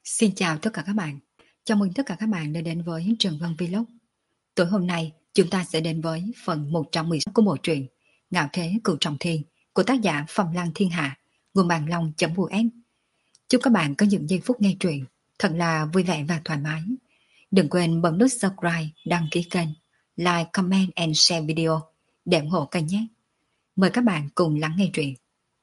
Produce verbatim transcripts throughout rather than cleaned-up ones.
Xin chào tất cả các bạn. Chào mừng tất cả các bạn đã đến với Trần Văn Vlog. Tối hôm nay chúng ta sẽ đến với phần một trăm mười sáu của bộ truyện Ngạo Thế Cửu Trọng Thiên của tác giả Phong Lăng Thiên Hạ, nguồn bàn long.us. Chúc các bạn có những giây phút nghe truyện thật là vui vẻ và thoải mái. Đừng quên bấm nút subscribe, đăng ký kênh, like, comment and share video để ủng hộ kênh nhé. Mời các bạn cùng lắng nghe truyện.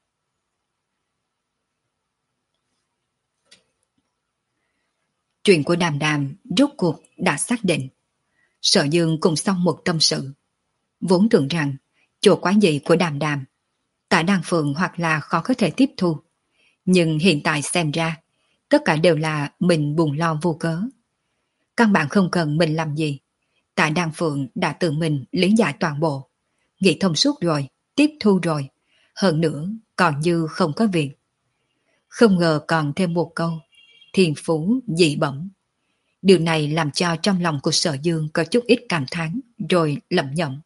Chuyện của Đàm Đàm rốt cuộc đã xác định. Sở Dương cùng xong một tâm sự. Vốn tưởng rằng chỗ quái dị của Đàm Đàm tại Đan Phượng hoặc là khó có thể tiếp thu. Nhưng hiện tại xem ra tất cả đều là mình buồn lo vô cớ. Căn bản không cần mình làm gì. Tại Đan Phượng đã tự mình lý giải toàn bộ. Nghĩ thông suốt rồi, tiếp thu rồi. Hơn nữa còn như không có việc. Không ngờ còn thêm một câu thiên phú dị bẩm. Điều này làm cho trong lòng của Sở Dương có chút ít cảm thán rồi lẩm nhẩm.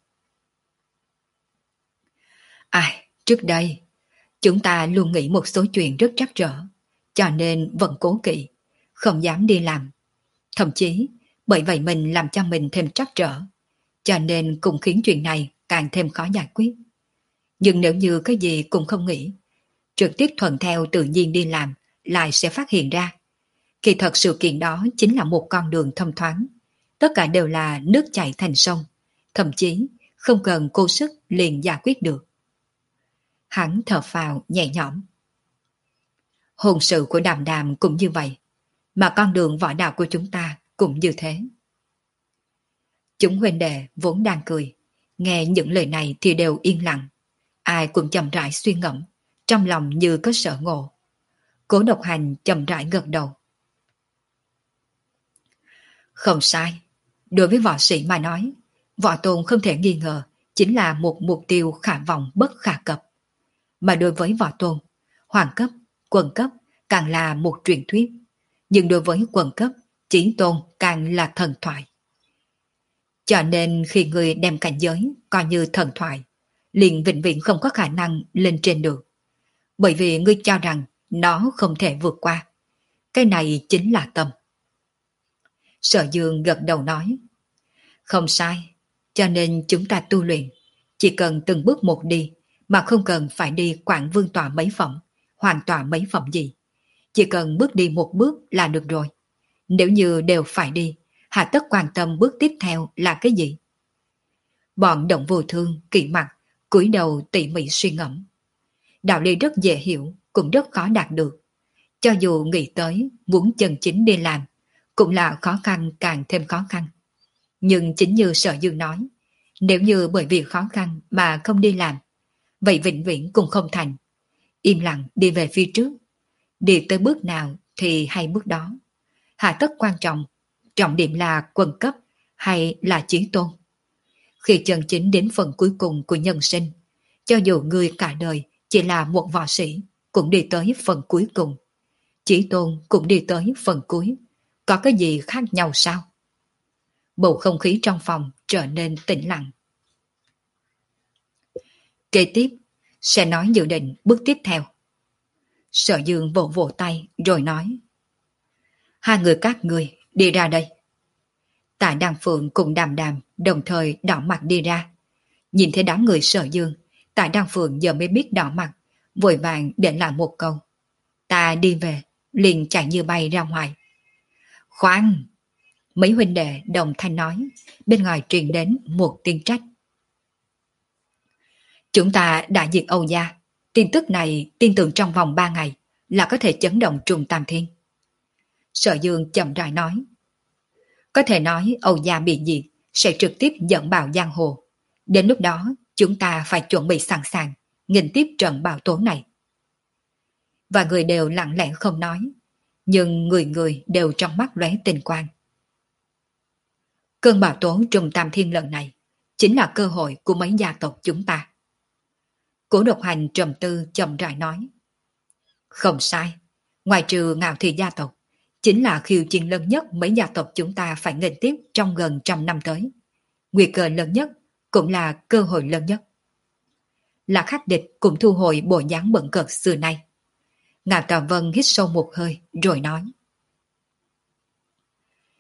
Ai, trước đây, chúng ta luôn nghĩ một số chuyện rất trắc trở, cho nên vẫn cố kỵ, không dám đi làm. Thậm chí, bởi vậy mình làm cho mình thêm trắc trở, cho nên cũng khiến chuyện này càng thêm khó giải quyết. Nhưng nếu như cái gì cũng không nghĩ, trực tiếp thuận theo tự nhiên đi làm, lại sẽ phát hiện ra. Kỳ thật sự kiện đó chính là một con đường thông thoáng. Tất cả đều là nước chảy thành sông. Thậm chí không cần cố sức liền giải quyết được. Hắn thở phào nhẹ nhõm. Hôn sự của Đàm Đàm cũng như vậy. Mà con đường võ đạo của chúng ta cũng như thế. Chúng huynh đệ vốn đang cười. Nghe những lời này thì đều yên lặng. Ai cũng chậm rãi suy ngẫm. Trong lòng như có sở ngộ. Cố Độc Hành chậm rãi gật đầu. Không sai. Đối với võ sĩ mà nói, võ tôn không thể nghi ngờ chính là một mục tiêu khả vọng bất khả cập. Mà đối với võ tôn, hoàng cấp, quân cấp càng là một truyền thuyết. Nhưng đối với quân cấp, chí tôn càng là thần thoại. Cho nên khi người đem cảnh giới coi như thần thoại, liền vĩnh viễn không có khả năng lên trên được. Bởi vì ngươi cho rằng nó không thể vượt qua. Cái này chính là tâm. Sở Dương gật đầu nói. Không sai, cho nên chúng ta tu luyện, chỉ cần từng bước một đi, mà không cần phải đi Quảng Vương tọa mấy phẩm, hoàn tọa mấy phẩm gì. Chỉ cần bước đi một bước là được rồi. Nếu như đều phải đi, hà tất quan tâm bước tiếp theo là cái gì? Bọn Động Vô Thương, Kỵ Mặt, cúi đầu tỉ mỉ suy ngẫm. Đạo lý rất dễ hiểu, cũng rất khó đạt được. Cho dù nghĩ tới, muốn chân chính đi làm, cũng là khó khăn càng thêm khó khăn. Nhưng chính như Sở Dương nói, nếu như bởi vì khó khăn mà không đi làm, vậy vĩnh viễn cũng không thành. Im lặng đi về phía trước, đi tới bước nào thì hay bước đó. Hạ tất quan trọng, trọng điểm là quân cấp hay là chí tôn. Khi chân chính đến phần cuối cùng của nhân sinh, cho dù người cả đời chỉ là một võ sĩ, cũng đi tới phần cuối cùng. Chí tôn cũng đi tới phần cuối. Có cái gì khác nhau sao? Bầu không khí trong phòng trở nên tĩnh lặng. Kế tiếp, sẽ nói dự định bước tiếp theo. Sở Dương vỗ vỗ tay rồi nói. Hai người các người đi ra đây. Tại Đàm Phượng cùng Đàm Đàm đồng thời đỏ mặt đi ra. Nhìn thấy đám người Sở Dương, tại Đàm Phượng giờ mới biết đỏ mặt, vội vàng để lại một câu. Ta đi về, liền chạy như bay ra ngoài. Khoan! Mấy huynh đệ đồng thanh nói, bên ngoài truyền đến một tiếng trách. Chúng ta đã diệt Âu Gia. Tin tức này tin tưởng trong vòng ba ngày là có thể chấn động trùng tam thiên. Sở Dương chậm rãi nói. Có thể nói Âu Gia bị diệt sẽ trực tiếp dẫn bạo giang hồ. Đến lúc đó chúng ta phải chuẩn bị sẵn sàng nghênh tiếp trận bạo tố này. Và người đều lặng lẽ không nói, nhưng người người đều trong mắt lóe tình quang. Cơn bạo tố trùng tam thiên lần này chính là cơ hội của mấy gia tộc chúng ta. Cố Độc Hành trầm tư chậm rãi nói. Không sai, ngoài trừ Ngạo Thị gia tộc, chính là khiêu chiến lớn nhất mấy gia tộc chúng ta phải nghênh tiếp trong gần trăm năm tới. Nguy cơ lớn nhất cũng là cơ hội lớn nhất. Lạc Khắc Địch cũng thu hồi bộ dáng bận cợt xưa nay. Ngạo Tà Vân hít sâu một hơi rồi nói.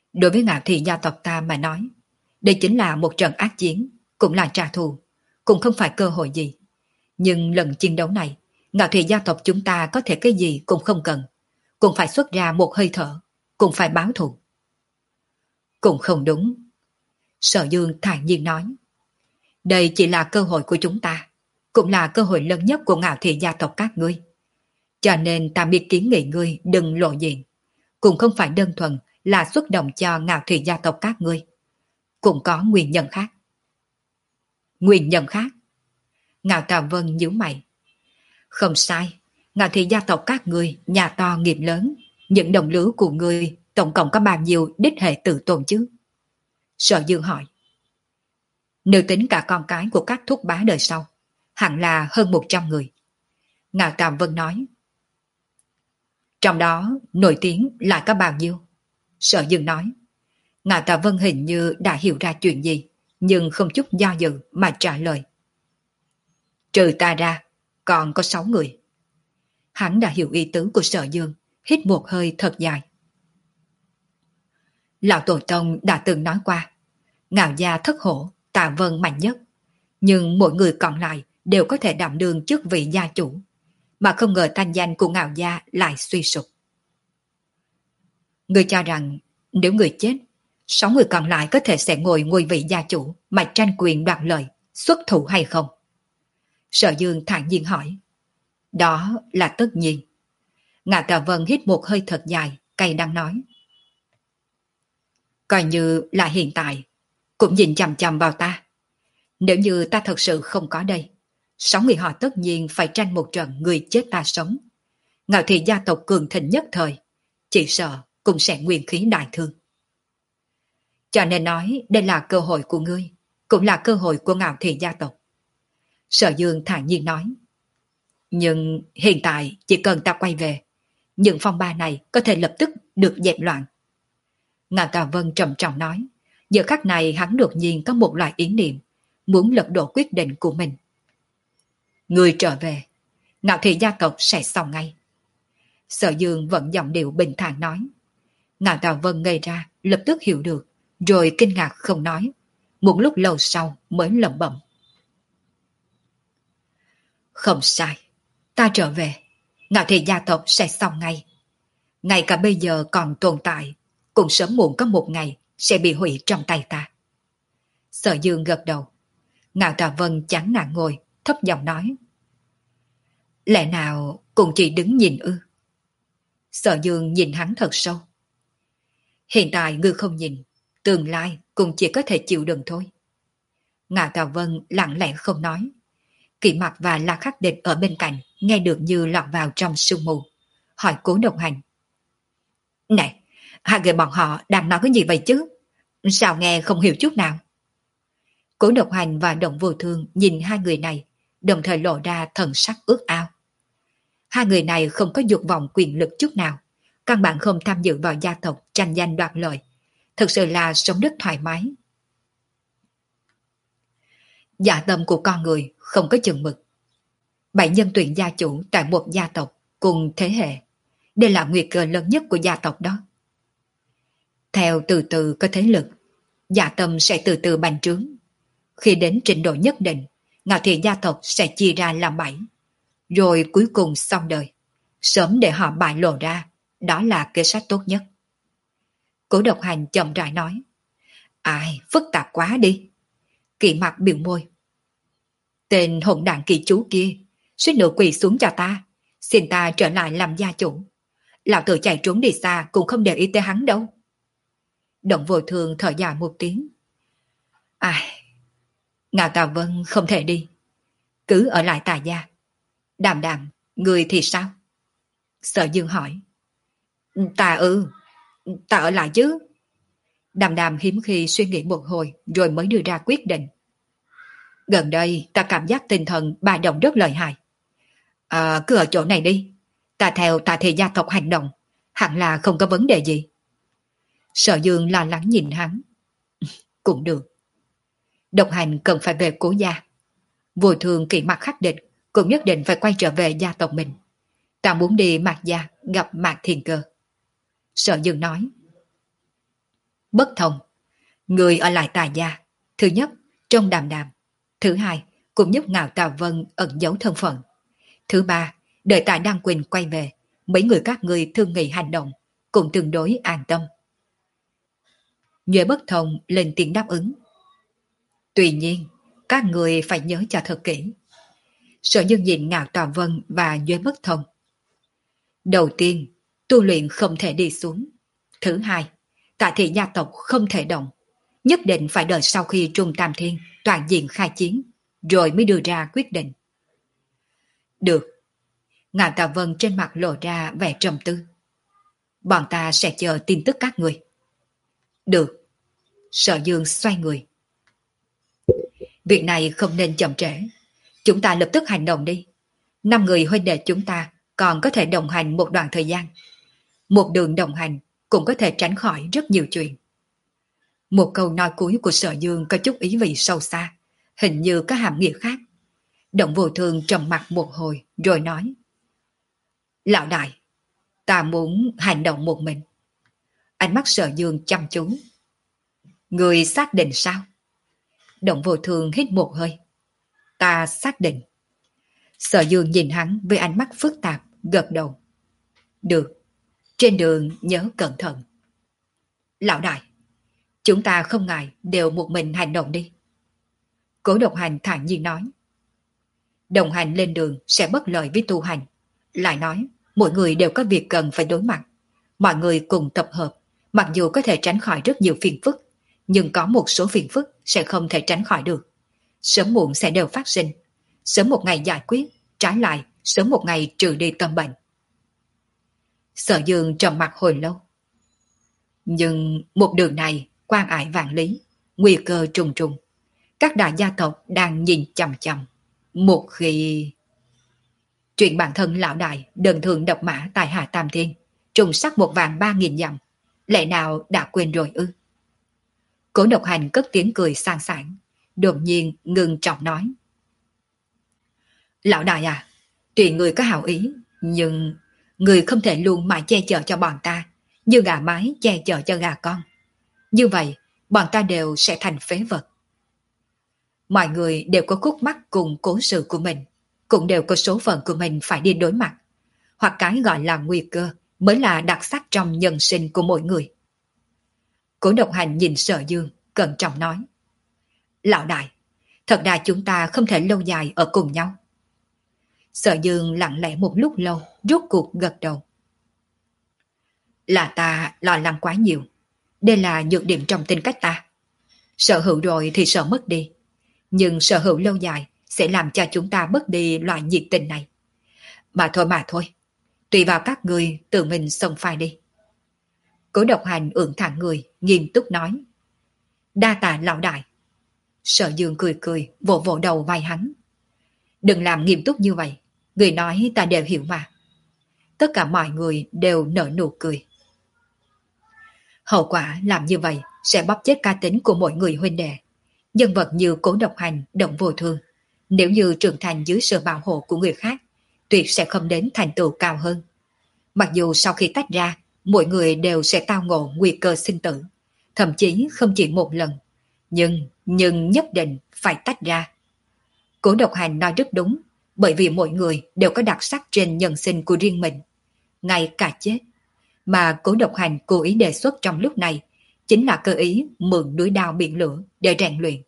Đối với Ngạo Thị gia tộc ta mà nói, đây chính là một trận ác chiến, cũng là trả thù, cũng không phải cơ hội gì. Nhưng lần chiến đấu này, Ngạo Thị gia tộc chúng ta có thể cái gì cũng không cần, cũng phải xuất ra một hơi thở, cũng phải báo thù. Cũng không đúng. Sở Dương thản nhiên nói. Đây chỉ là cơ hội của chúng ta, cũng là cơ hội lớn nhất của Ngạo Thị gia tộc các ngươi. Cho nên ta biết kiến nghị ngươi đừng lộ diện, cũng không phải đơn thuần là xuất động cho Ngạo Thị gia tộc các ngươi. Cũng có nguyên nhân khác. Nguyên nhân khác? Ngạo Tào Vân nhíu mày. Không sai, Ngạo Thị gia tộc các ngươi nhà to nghiệp lớn, những đồng lứa của ngươi tổng cộng có bao nhiêu đích hệ tự tồn chứ? Sở Dương hỏi. Nếu tính cả con cái của các thúc bá đời sau, hẳn là hơn một trăm người. Ngạo Tào Vân nói. Trong đó nổi tiếng lại có bao nhiêu? Sở Dương nói. Ngạo Tào Vân hình như đã hiểu ra chuyện gì, nhưng không chút do dự mà trả lời. Trừ ta ra, còn có sáu người. Hắn đã hiểu ý tứ của Sở Dương, hít một hơi thật dài. Lão Tổ Tông đã từng nói qua, Ngạo gia thất hổ, Tạ Vân mạnh nhất, nhưng mỗi người còn lại đều có thể đảm đương chức vị gia chủ, mà không ngờ thanh danh của Ngạo gia lại suy sụp. Người cho rằng nếu người chết, sáu người còn lại có thể sẽ ngồi ngôi vị gia chủ mà tranh quyền đoạt lợi, xuất thủ hay không? Sở Dương thản nhiên hỏi. Đó là tất nhiên. Ngạo Tào Vân hít một hơi thật dài, cay đắng nói. Coi như là hiện tại, cũng nhìn chằm chằm vào ta. Nếu như ta thật sự không có đây, sáu người họ tất nhiên phải tranh một trận người chết ta sống. Ngạo Thị gia tộc cường thịnh nhất thời, chỉ sợ cũng sẽ nguyên khí đại thương. Cho nên nói đây là cơ hội của ngươi, cũng là cơ hội của Ngạo Thị gia tộc. Sở Dương thản nhiên nói. Nhưng hiện tại chỉ cần ta quay về, những phong ba này có thể lập tức được dẹp loạn. Ngạo Tào Vân trầm trọng nói. Giờ khắc này hắn đột nhiên có một loại ý niệm, muốn lật đổ quyết định của mình. Người trở về, Ngạo Thị gia tộc sẽ xong ngay. Sở Dương vẫn giọng điệu bình thản nói. Ngạo Tào Vân ngây ra, lập tức hiểu được, rồi kinh ngạc không nói. Một lúc lâu sau mới lẩm bẩm. Không sai, ta trở về, Ngạo Thị gia tộc sẽ xong ngay. Ngay cả bây giờ còn tồn tại, cũng sớm muộn có một ngày sẽ bị hủy trong tay ta. Sở Dương gật đầu. Ngạo Tào Vân chán nản ngồi, thấp giọng nói. Lẽ nào cũng chỉ đứng nhìn ư? Sở Dương nhìn hắn thật sâu. Hiện tại ngươi không nhìn, tương lai cũng chỉ có thể chịu đựng thôi. Ngạo Tào Vân lặng lẽ không nói. Kỷ Mặc và La Khắc Địch ở bên cạnh nghe được như lọt vào trong sương mù, hỏi Cố Độc Hành. Này, hai người bọn họ đang nói cái gì vậy chứ? Sao nghe không hiểu chút nào? Cố Độc Hành và Động Vô Thương nhìn hai người này, đồng thời lộ ra thần sắc ước ao. Hai người này không có dục vọng quyền lực chút nào, căn bản không tham dự vào gia tộc tranh danh đoạt lợi, thực sự là sống rất thoải mái. Dạ tâm của con người không có chừng mực. Bảy nhân tuyển gia chủ tại một gia tộc cùng thế hệ, đây là nguy cơ lớn nhất của gia tộc đó. Theo từ từ có thế lực, dạ tâm sẽ từ từ bành trướng. Khi đến trình độ nhất định, Ngạo Thị gia tộc sẽ chia ra làm bảy, rồi cuối cùng xong đời, sớm để họ bại lộ ra, đó là kế sách tốt nhất. Cố Độc Hành chậm rãi nói. Ai, phức tạp quá đi. Kỷ Mặc biểu môi. Tên hỗn đảng kỳ chú kia, suýt nữa quỳ xuống cho ta, xin ta trở lại làm gia chủ. Lão tử chạy trốn đi xa cũng không để ý tới hắn đâu. Động Vô Thương thở dài một tiếng. Ai, Ngạo Tào Vân không thể đi, cứ ở lại Tà gia. Đàm Đàm, người thì sao? Sở Dương hỏi. Ta ư, ta ở lại chứ. Đàm Đàm hiếm khi suy nghĩ một hồi rồi mới đưa ra quyết định. Gần đây ta cảm giác tinh thần bà động rất lợi hại. À, cứ ở chỗ này đi, ta theo Tạ Thị gia tộc hành động, hẳn là không có vấn đề gì. Sở Dương lo lắng nhìn hắn. Cũng được. Độc Hành cần phải về Cố gia. Vô Thường Kỷ Mặc Khắc Địch cũng nhất định phải quay trở về gia tộc mình. Ta muốn đi Mạc gia gặp Mạc Thiên Cơ. Sở Dương nói. Bất thông, người ở lại Tà gia, thứ nhất, trong đàm đàm. Thứ hai, cũng giúp Ngạo Tà Vân ẩn giấu thân phận. Thứ ba, đợi Tạ Đăng Quỳnh quay về, mấy người các người thương nghị hành động, cũng tương đối an tâm. Nhuệ Bất Thông lên tiếng đáp ứng. Tuy nhiên, các người phải nhớ cho thật kỹ. Sở Dương nhìn Ngạo Tà Vân và Nhuệ Bất Thông. Đầu tiên, tu luyện không thể đi xuống. Thứ hai, Tạ thị gia tộc không thể động. Nhất định phải đợi sau khi Trung Tam Thiên toàn diện khai chiến, rồi mới đưa ra quyết định. Được. Ngạo Tà Vân trên mặt lộ ra vẻ trầm tư. Bọn ta sẽ chờ tin tức các người. Được. Sở Dương xoay người. Việc này không nên chậm trễ. Chúng ta lập tức hành động đi. Năm người huynh đệ chúng ta còn có thể đồng hành một đoạn thời gian. Một đường đồng hành cũng có thể tránh khỏi rất nhiều chuyện. Một câu nói cuối của Sở Dương có chút ý vị sâu xa, hình như có hàm nghĩa khác. Động Vô Thương trầm mặt một hồi rồi nói. Lão đại, ta muốn hành động một mình. Ánh mắt Sở Dương chăm chú. Người xác định sao? Động Vô Thương hít một hơi. Ta xác định. Sở Dương nhìn hắn với ánh mắt phức tạp, gật đầu. Được, trên đường nhớ cẩn thận. Lão đại, chúng ta không ngại đều một mình hành động đi. Cố Độc Hành thản nhiên nói. Đồng hành lên đường sẽ bất lợi với tu hành. Lại nói, mỗi người đều có việc cần phải đối mặt. Mọi người cùng tập hợp, mặc dù có thể tránh khỏi rất nhiều phiền phức, nhưng có một số phiền phức sẽ không thể tránh khỏi được. Sớm muộn sẽ đều phát sinh. Sớm một ngày giải quyết, trái lại, sớm một ngày trừ đi tâm bệnh. Sở Dương trầm mặt hồi lâu. Nhưng một đường này quan ải vạn lý, nguy cơ trùng trùng. Các đại gia tộc đang nhìn chằm chằm. Một khi... Chuyện bản thân lão đại đơn thường độc mã tại Hạ Tam Thiên, trùng sắc một vạn ba nghìn dặm, lẽ nào đã quên rồi ư? Cố Độc Hành cất tiếng cười sang sảng, đột nhiên ngừng trọng nói. Lão đại à, tuy người có hảo ý, nhưng người không thể luôn mãi che chở cho bọn ta, như gà mái che chở cho gà con. Như vậy, bọn ta đều sẽ thành phế vật. Mọi người đều có khúc mắc cùng cố sự của mình, cũng đều có số phận của mình phải đi đối mặt. Hoặc cái gọi là nguy cơ mới là đặc sắc trong nhân sinh của mỗi người. Cố Độc Hành nhìn Sở Dương, cẩn trọng nói. Lão đại, thật ra chúng ta không thể lâu dài ở cùng nhau. Sở Dương lặng lẽ một lúc lâu, rốt cuộc gật đầu. Là ta lo lắng quá nhiều. Đây là nhược điểm trong tính cách ta. Sở hữu rồi thì sợ mất đi. Nhưng sở hữu lâu dài sẽ làm cho chúng ta mất đi loại nhiệt tình này. Mà thôi mà thôi. Tùy vào các người tự mình xông pha đi. Cố Độc Hành ưỡn thẳng người, nghiêm túc nói. Đa tạ lão đại. Sở Dương cười cười, vỗ vỗ đầu vai hắn. Đừng làm nghiêm túc như vậy. Người nói ta đều hiểu mà. Tất cả mọi người đều nở nụ cười. Hậu quả làm như vậy sẽ bóp chết cá tính của mỗi người huynh đệ. Nhân vật như Cố Độc Hành, Động Vô Thương, nếu như trưởng thành dưới sự bảo hộ của người khác, tuyệt sẽ không đến thành tựu cao hơn. Mặc dù sau khi tách ra, mỗi người đều sẽ tao ngộ nguy cơ sinh tử, thậm chí không chỉ một lần, nhưng, nhưng nhất định phải tách ra. Cố Độc Hành nói rất đúng, bởi vì mỗi người đều có đặc sắc trên nhân sinh của riêng mình, ngay cả chết. Mà Cố Độc Hành cố ý đề xuất trong lúc này chính là cơ ý mượn núi đao biển lửa để rèn luyện.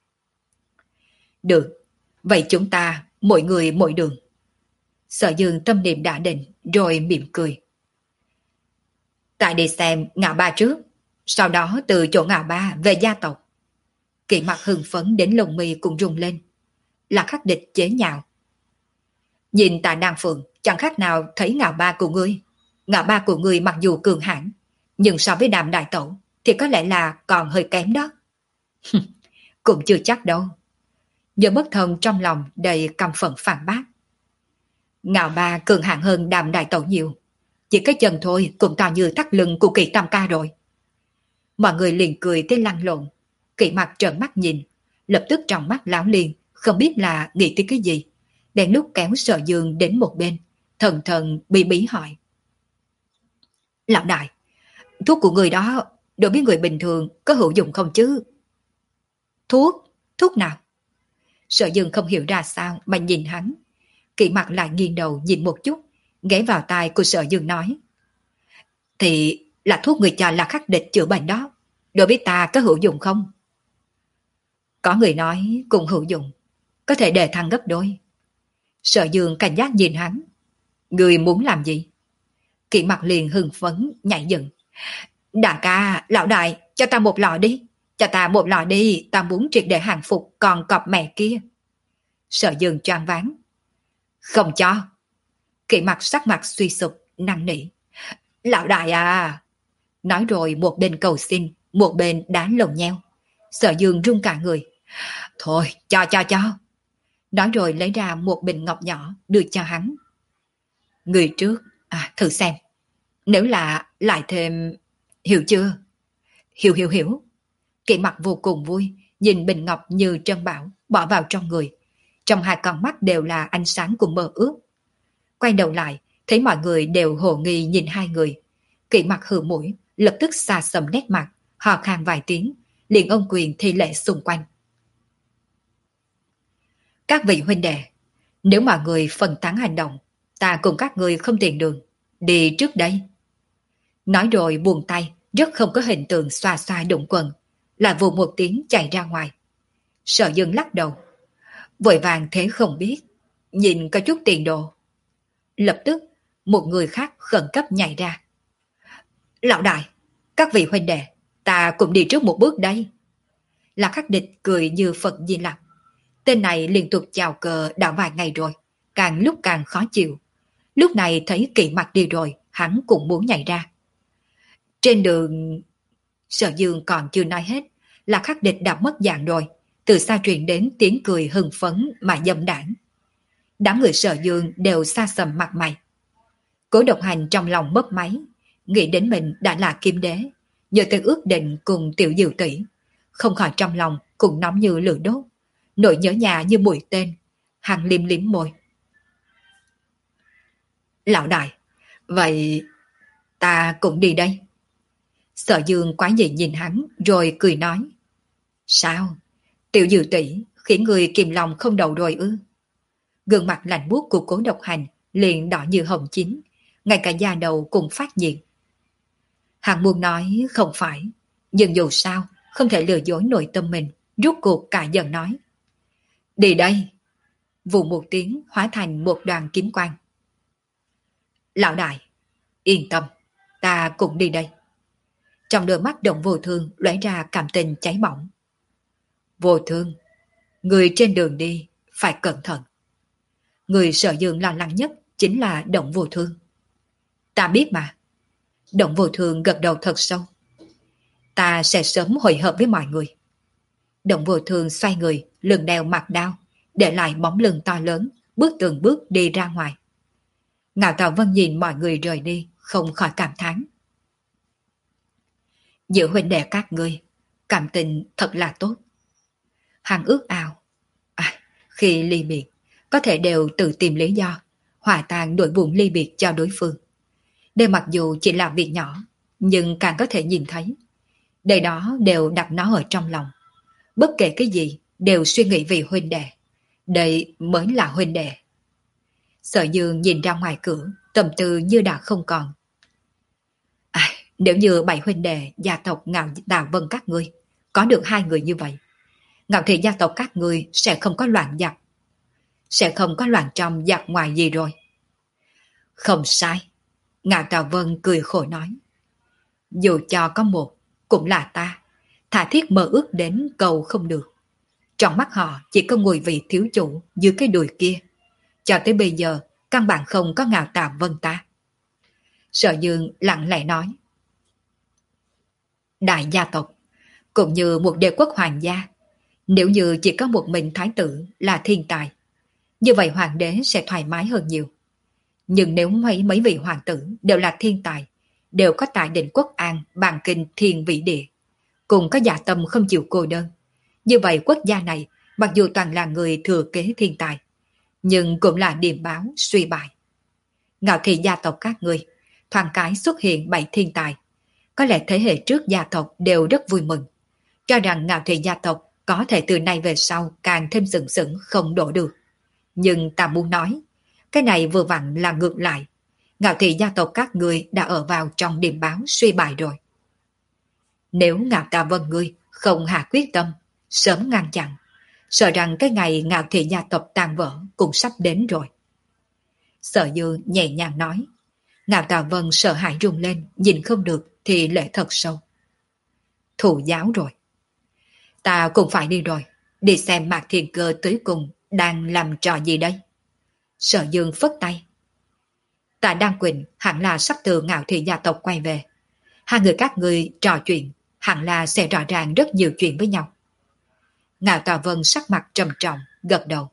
Được, vậy chúng ta mỗi người mỗi đường. Sở Dương tâm niệm đã định rồi mỉm cười. Tại đi xem Ngạo Ba trước, sau đó từ chỗ Ngạo Ba về gia tộc. Kỵ mặt hưng phấn đến lồng mi cũng rung lên. Là khắc địch chế nhạo. Nhìn tại Đan Phượng chẳng khác nào thấy Ngạo Ba của ngươi. Ngạo Ba của ngươi mặc dù cường hãn, nhưng so với Đàm đại tẩu thì có lẽ là còn hơi kém đó. Cũng chưa chắc đâu. Giờ Bất Thông trong lòng đầy căm phẫn phản bác. Ngạo Ba cường hãn hơn Đàm đại tẩu nhiều. Chỉ cái chân thôi cũng to như thắt lưng của Kỳ Tam ca rồi. Mọi người liền cười tới lăn lộn. Kỵ mặt trợn mắt nhìn, lập tức trong mắt láo liền, không biết là nghĩ tới cái gì. Đến lúc kéo Sở Dương đến một bên, thần thần bí bí hỏi. Lão đại, thuốc của người đó đối với người bình thường có hữu dụng không chứ? Thuốc? Thuốc nào? Sở Dương không hiểu ra sao mà nhìn hắn. Kỵ Mặc lại nghiêng đầu nhìn một chút, ghé vào tai của Sở Dương nói. Thì là thuốc người cho là khắc địch chữa bệnh đó. Đối với ta có hữu dụng không? Có người nói cùng hữu dụng, có thể đề thăng gấp đôi. Sở Dương cảnh giác nhìn hắn. Người muốn làm gì? Kỵ Mặc liền hưng phấn nhảy dựng. Đại ca, lão đại, cho ta một lọ đi. Cho ta một lọ đi, ta muốn triệt để hàng phục còn cọp mẹ kia. Sở Dương choáng váng. Không cho. Kỵ Mặc sắc mặt suy sụp, năn nỉ. Lão đại à! Nói rồi một bên cầu xin, một bên đá lồng nheo. Sở Dương run cả người. Thôi, cho cho cho. Nói rồi lấy ra một bình ngọc nhỏ đưa cho hắn. Người trước, à, thử xem. Nếu là lại thêm... Hiểu chưa? Hiểu hiểu hiểu. Kỵ Mặc vô cùng vui, nhìn bình ngọc như trân bảo, bỏ vào trong người. Trong hai con mắt đều là ánh sáng của mơ ước. Quay đầu lại, thấy mọi người đều hồ nghi nhìn hai người. Kỵ Mặc hừ mũi, lập tức xa sầm nét mặt, hò khan vài tiếng, liền ôm quyền thi lễ xung quanh. Các vị huynh đệ, nếu mọi người phân tán hành động, ta cùng các người không tiền đường, đi trước đây. Nói rồi buông tay, rất không có hình tượng xoa xoa đụng quần, là vù một tiếng chạy ra ngoài. Sở Dương lắc đầu, vội vàng thế không biết, nhìn có chút tiền đồ. Lập tức, một người khác khẩn cấp nhảy ra. Lão đại, các vị huynh đệ, ta cũng đi trước một bước đây. Lạc Khắc Địch cười như Phật Di Lặc. Tên này liên tục chào cờ đã vài ngày rồi, càng lúc càng khó chịu. Lúc này thấy Kỵ Mặc đi rồi, hắn cũng muốn nhảy ra. Trên đường... Sở Dương còn chưa nói hết, Lạc Khắc Địch đã mất dạng rồi, từ xa truyền đến tiếng cười hưng phấn mà dâm đảng. Đám người Sở Dương đều xa sầm mặt mày. Cố Độc Hành trong lòng bấp máy, nghĩ đến mình đã là kim đế, nhờ tới ước định cùng Tiểu Diệu tỷ, không khỏi trong lòng cũng nóng như lửa đốt, nỗi nhớ nhà như mũi tên. Hắn liếm liếm môi. Lão đại, vậy ta cũng đi đây. Sở Dương quá dị nhìn hắn rồi cười nói. Sao? Tiểu Diệu tỷ khiến người kìm lòng không đầu rồi ư? Gương mặt lạnh buốt của Cố Độc Hành liền đỏ như hồng chín, ngay cả da đầu cũng phát nhiệt. Hắn muốn nói không phải, nhưng dù sao không thể lừa dối nội tâm mình, rút cuộc cả giận nói. Đi đây. Vụ một tiếng hóa thành một đoàn kiếm quang. Lão đại, yên tâm, ta cũng đi đây. Trong đôi mắt Động Vô Thương lóe ra cảm tình cháy bỏng. Vô Thương, người trên đường đi phải cẩn thận. Người Sở Dương lo lắng nhất chính là Động Vô Thương. Ta biết mà. Động Vô Thương gật đầu thật sâu. Ta sẽ sớm hội hợp với mọi người. Động Vô Thương xoay người, lưng đeo mặt đao, để lại bóng lưng to lớn, bước từng bước đi ra ngoài. Ngạo Tào Vân nhìn mọi người rời đi, không khỏi cảm thán. Giữa huynh đệ các ngươi, cảm tình thật là tốt. Hắn ước ao. À, khi ly biệt, có thể đều tự tìm lý do, hòa tan nỗi buồn ly biệt cho đối phương. Đây mặc dù chỉ là việc nhỏ, nhưng càng có thể nhìn thấy. Đây đó đều đặt nó ở trong lòng. Bất kể cái gì, đều suy nghĩ vì huynh đệ. Đây mới là huynh đệ. Sở Dương nhìn ra ngoài cửa, tâm tư như đã không còn. À, nếu như bảy huynh đệ gia tộc Ngạo Tào Vân các ngươi, có được hai người như vậy, Ngạo Thị gia tộc các ngươi sẽ không có loạn giặc. Sẽ không có loạn trong giặc ngoài gì rồi. Không sai. Ngạo Tào Vân cười khổ nói. Dù cho có một, cũng là ta. Thà thiết mơ ước đến cầu không được. Trong mắt họ chỉ có ngôi vị thiếu chủ dưới cái đùi kia. Cho tới bây giờ, căn bản không có Ngạo Tào Vân ta. Sở Dương lặng lẽ nói. Đại gia tộc, cũng như một đế quốc hoàng gia, nếu như chỉ có một mình thái tử là thiên tài, như vậy hoàng đế sẽ thoải mái hơn nhiều. Nhưng nếu mấy mấy vị hoàng tử đều là thiên tài, đều có tài định quốc an, bàn kinh thiên vĩ địa, cùng có dạ tâm không chịu cô đơn, như vậy quốc gia này mặc dù toàn là người thừa kế thiên tài, nhưng cũng là điềm báo suy bại. Ngạo Thị gia tộc các ngươi, thoáng cái xuất hiện bảy thiên tài, Có lẽ thế hệ trước gia tộc đều rất vui mừng, cho rằng Ngạo Thị gia tộc có thể từ nay về sau càng thêm sừng sững không đổ được. Nhưng ta muốn nói, cái này vừa vặn là ngược lại. Ngạo Thị gia tộc các ngươi đã ở vào trong điềm báo suy bại rồi. Nếu Ngạo Tà Vân ngươi không hạ quyết tâm, sớm ngăn chặn, sợ rằng cái ngày Ngạo Thị gia tộc tan vỡ cũng sắp đến rồi. Sở Dư nhẹ nhàng nói. Ngạo Tà Vân sợ hãi run lên, nhìn không được thì lệ thật sâu. Thù giáo rồi. Ta cũng phải đi rồi, đi xem Mạc Thiên Cơ tới cùng đang làm trò gì đây. Sở Dương phất tay. Tạ Đăng Quỳnh hẳn là sắp từ Ngạo Thị gia tộc quay về. Hai người các người trò chuyện, hẳn là sẽ rõ ràng rất nhiều chuyện với nhau. Ngạo Tà Vân sắc mặt trầm trọng, gật đầu.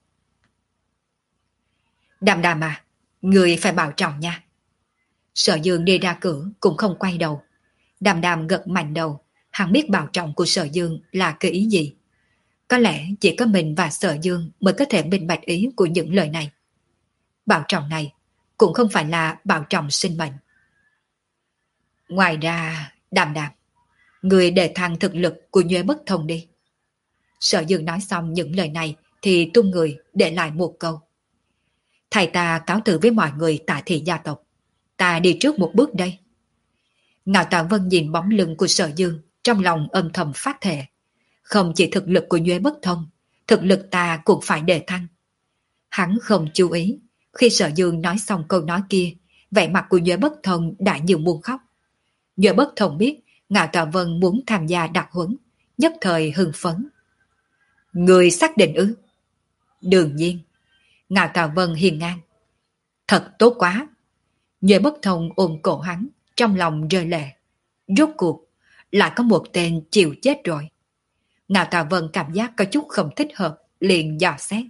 Đàm Đàm à, người phải bảo trọng nha. Sở Dương đi ra cửa cũng không quay đầu. Đàm Đàm gật mạnh đầu, hắn biết bảo trọng của Sở Dương là cái ý gì. Có lẽ chỉ có mình và Sở Dương mới có thể minh bạch ý của những lời này. Bảo trọng này cũng không phải là bảo trọng sinh mệnh. Ngoài ra, Đàm Đàm, người để thăng thực lực của Nhuế Bất Thông đi. Sở Dương nói xong những lời này thì tung người để lại một câu. Thầy ta cáo từ với mọi người Tạ Thị gia tộc. Ta đi trước một bước đây. Ngạo Tạ Vân nhìn bóng lưng của Sở Dương, trong lòng âm thầm phát thệ. Không chỉ thực lực của Nhuế Bất Thông, thực lực ta cũng phải đề thăng. Hắn không chú ý, khi Sở Dương nói xong câu nói kia, vẻ mặt của Nhuế Bất Thông đã như muốn khóc. Nhuế Bất Thông biết Ngạo Tạ Vân muốn tham gia đặc huấn, nhất thời hưng phấn. Người xác định ư? Đương nhiên. Ngạo Tạ Vân hiền ngang. Thật tốt quá. Nhuế Bất Thông ôm cổ hắn, trong lòng rơi lệ. Rốt cuộc, lại có một tên chịu chết rồi. Ngạo Tạ Vân cảm giác có chút không thích hợp, liền dò xét.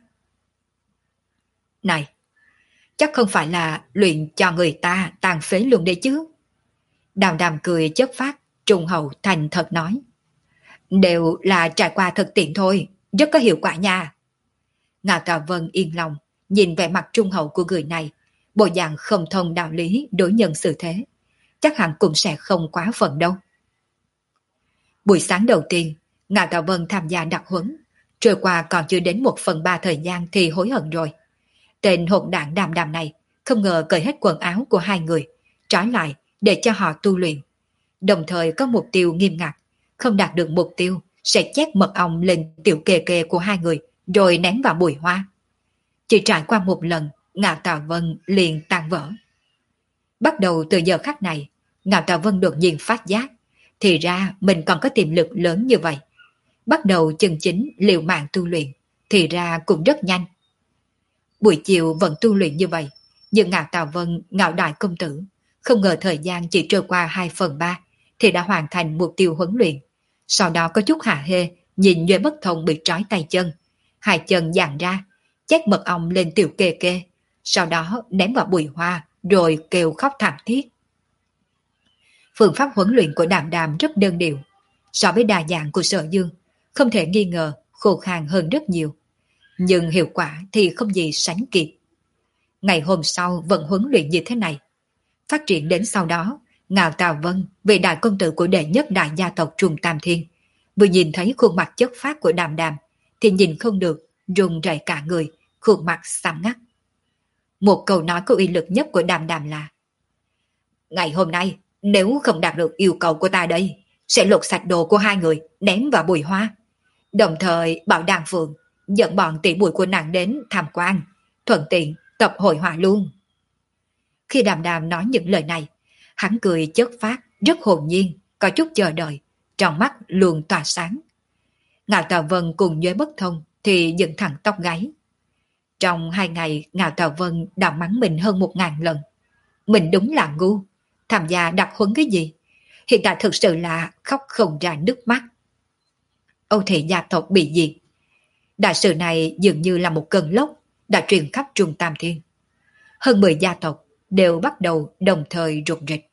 Này, chắc không phải là luyện cho người ta tàn phế luôn đấy chứ? Đàm Đàm cười chất phát, trung hậu thành thật nói. Đều là trải qua thực tiễn thôi, rất có hiệu quả nha. Ngạo Tạ Vân yên lòng, nhìn vẻ mặt trung hậu của người này, bộ dạng không thông đạo lý đối nhân xử thế. Chắc hẳn cũng sẽ không quá phận đâu. Buổi sáng đầu tiên, Ngạo Tạ Vân tham gia đặc huấn, trôi qua còn chưa đến một phần ba thời gian thì hối hận rồi. Tên hỗn đảng Đàm Đàm này không ngờ cởi hết quần áo của hai người, trói lại để cho họ tu luyện. Đồng thời có mục tiêu nghiêm ngặt, không đạt được mục tiêu sẽ chét mật ong lên tiểu kề kề của hai người rồi ném vào bụi hoa. Chỉ trải qua một lần, Ngạo Tạ Vân liền tan vỡ. Bắt đầu từ giờ khắc này, Ngạo Tạ Vân đột nhiên phát giác, thì ra mình còn có tiềm lực lớn như vậy. Bắt đầu chân chính liều mạng tu luyện, thì ra cũng rất nhanh. Buổi chiều vẫn tu luyện như vậy, nhưng Ngạo Tạ Vân, Ngạo Đại công tử, không ngờ thời gian chỉ trôi qua hai phần ba thì đã hoàn thành mục tiêu huấn luyện. Sau đó có chút hả hê, nhìn Nhuế Bất Thông bị trói tay chân, hai chân dàn ra, chét mật ong lên tiểu kê kê, sau đó ném vào bụi hoa rồi kêu khóc thảm thiết. Phương pháp huấn luyện của Đàm Đàm rất đơn điệu, so với đa dạng của Sở Dương, không thể nghi ngờ khô khan hơn rất nhiều. Nhưng hiệu quả thì không gì sánh kịp. Ngày hôm sau vẫn huấn luyện như thế này. Phát triển đến sau đó, Ngạo Tạ Vân, vị đại công tử của đệ nhất đại gia tộc Trùng Tam Thiên, vừa nhìn thấy khuôn mặt chất phác của Đàm Đàm thì nhìn không được, run rẩy cả người, khuôn mặt xám ngắt. Một câu nói có uy lực nhất của Đàm Đàm là: ngày hôm nay, nếu không đạt được yêu cầu của ta đây, sẽ lột sạch đồ của hai người, ném vào bụi hoa. Đồng thời bảo Đàm Phượng dẫn bọn tỷ muội của nàng đến tham quan, thuận tiện tập hội họa luôn. Khi Đàm Đàm nói những lời này, hắn cười chất phát, rất hồn nhiên, có chút chờ đợi, trong mắt luôn tỏa sáng. Ngạo Tạ Vân cùng Nhuế Bất Thông thì dựng thẳng tóc gáy. Trong hai ngày, Ngạo Tạ Vân đã mắng mình hơn một ngàn lần. Mình đúng là ngu, tham gia đặc huấn cái gì? Hiện tại thực sự là khóc không ra nước mắt. Âu Thị gia tộc bị diệt. Đại sự này dường như là một cơn lốc đã truyền khắp Trung Tam Thiên. Hơn mười gia tộc đều bắt đầu đồng thời rục rịch.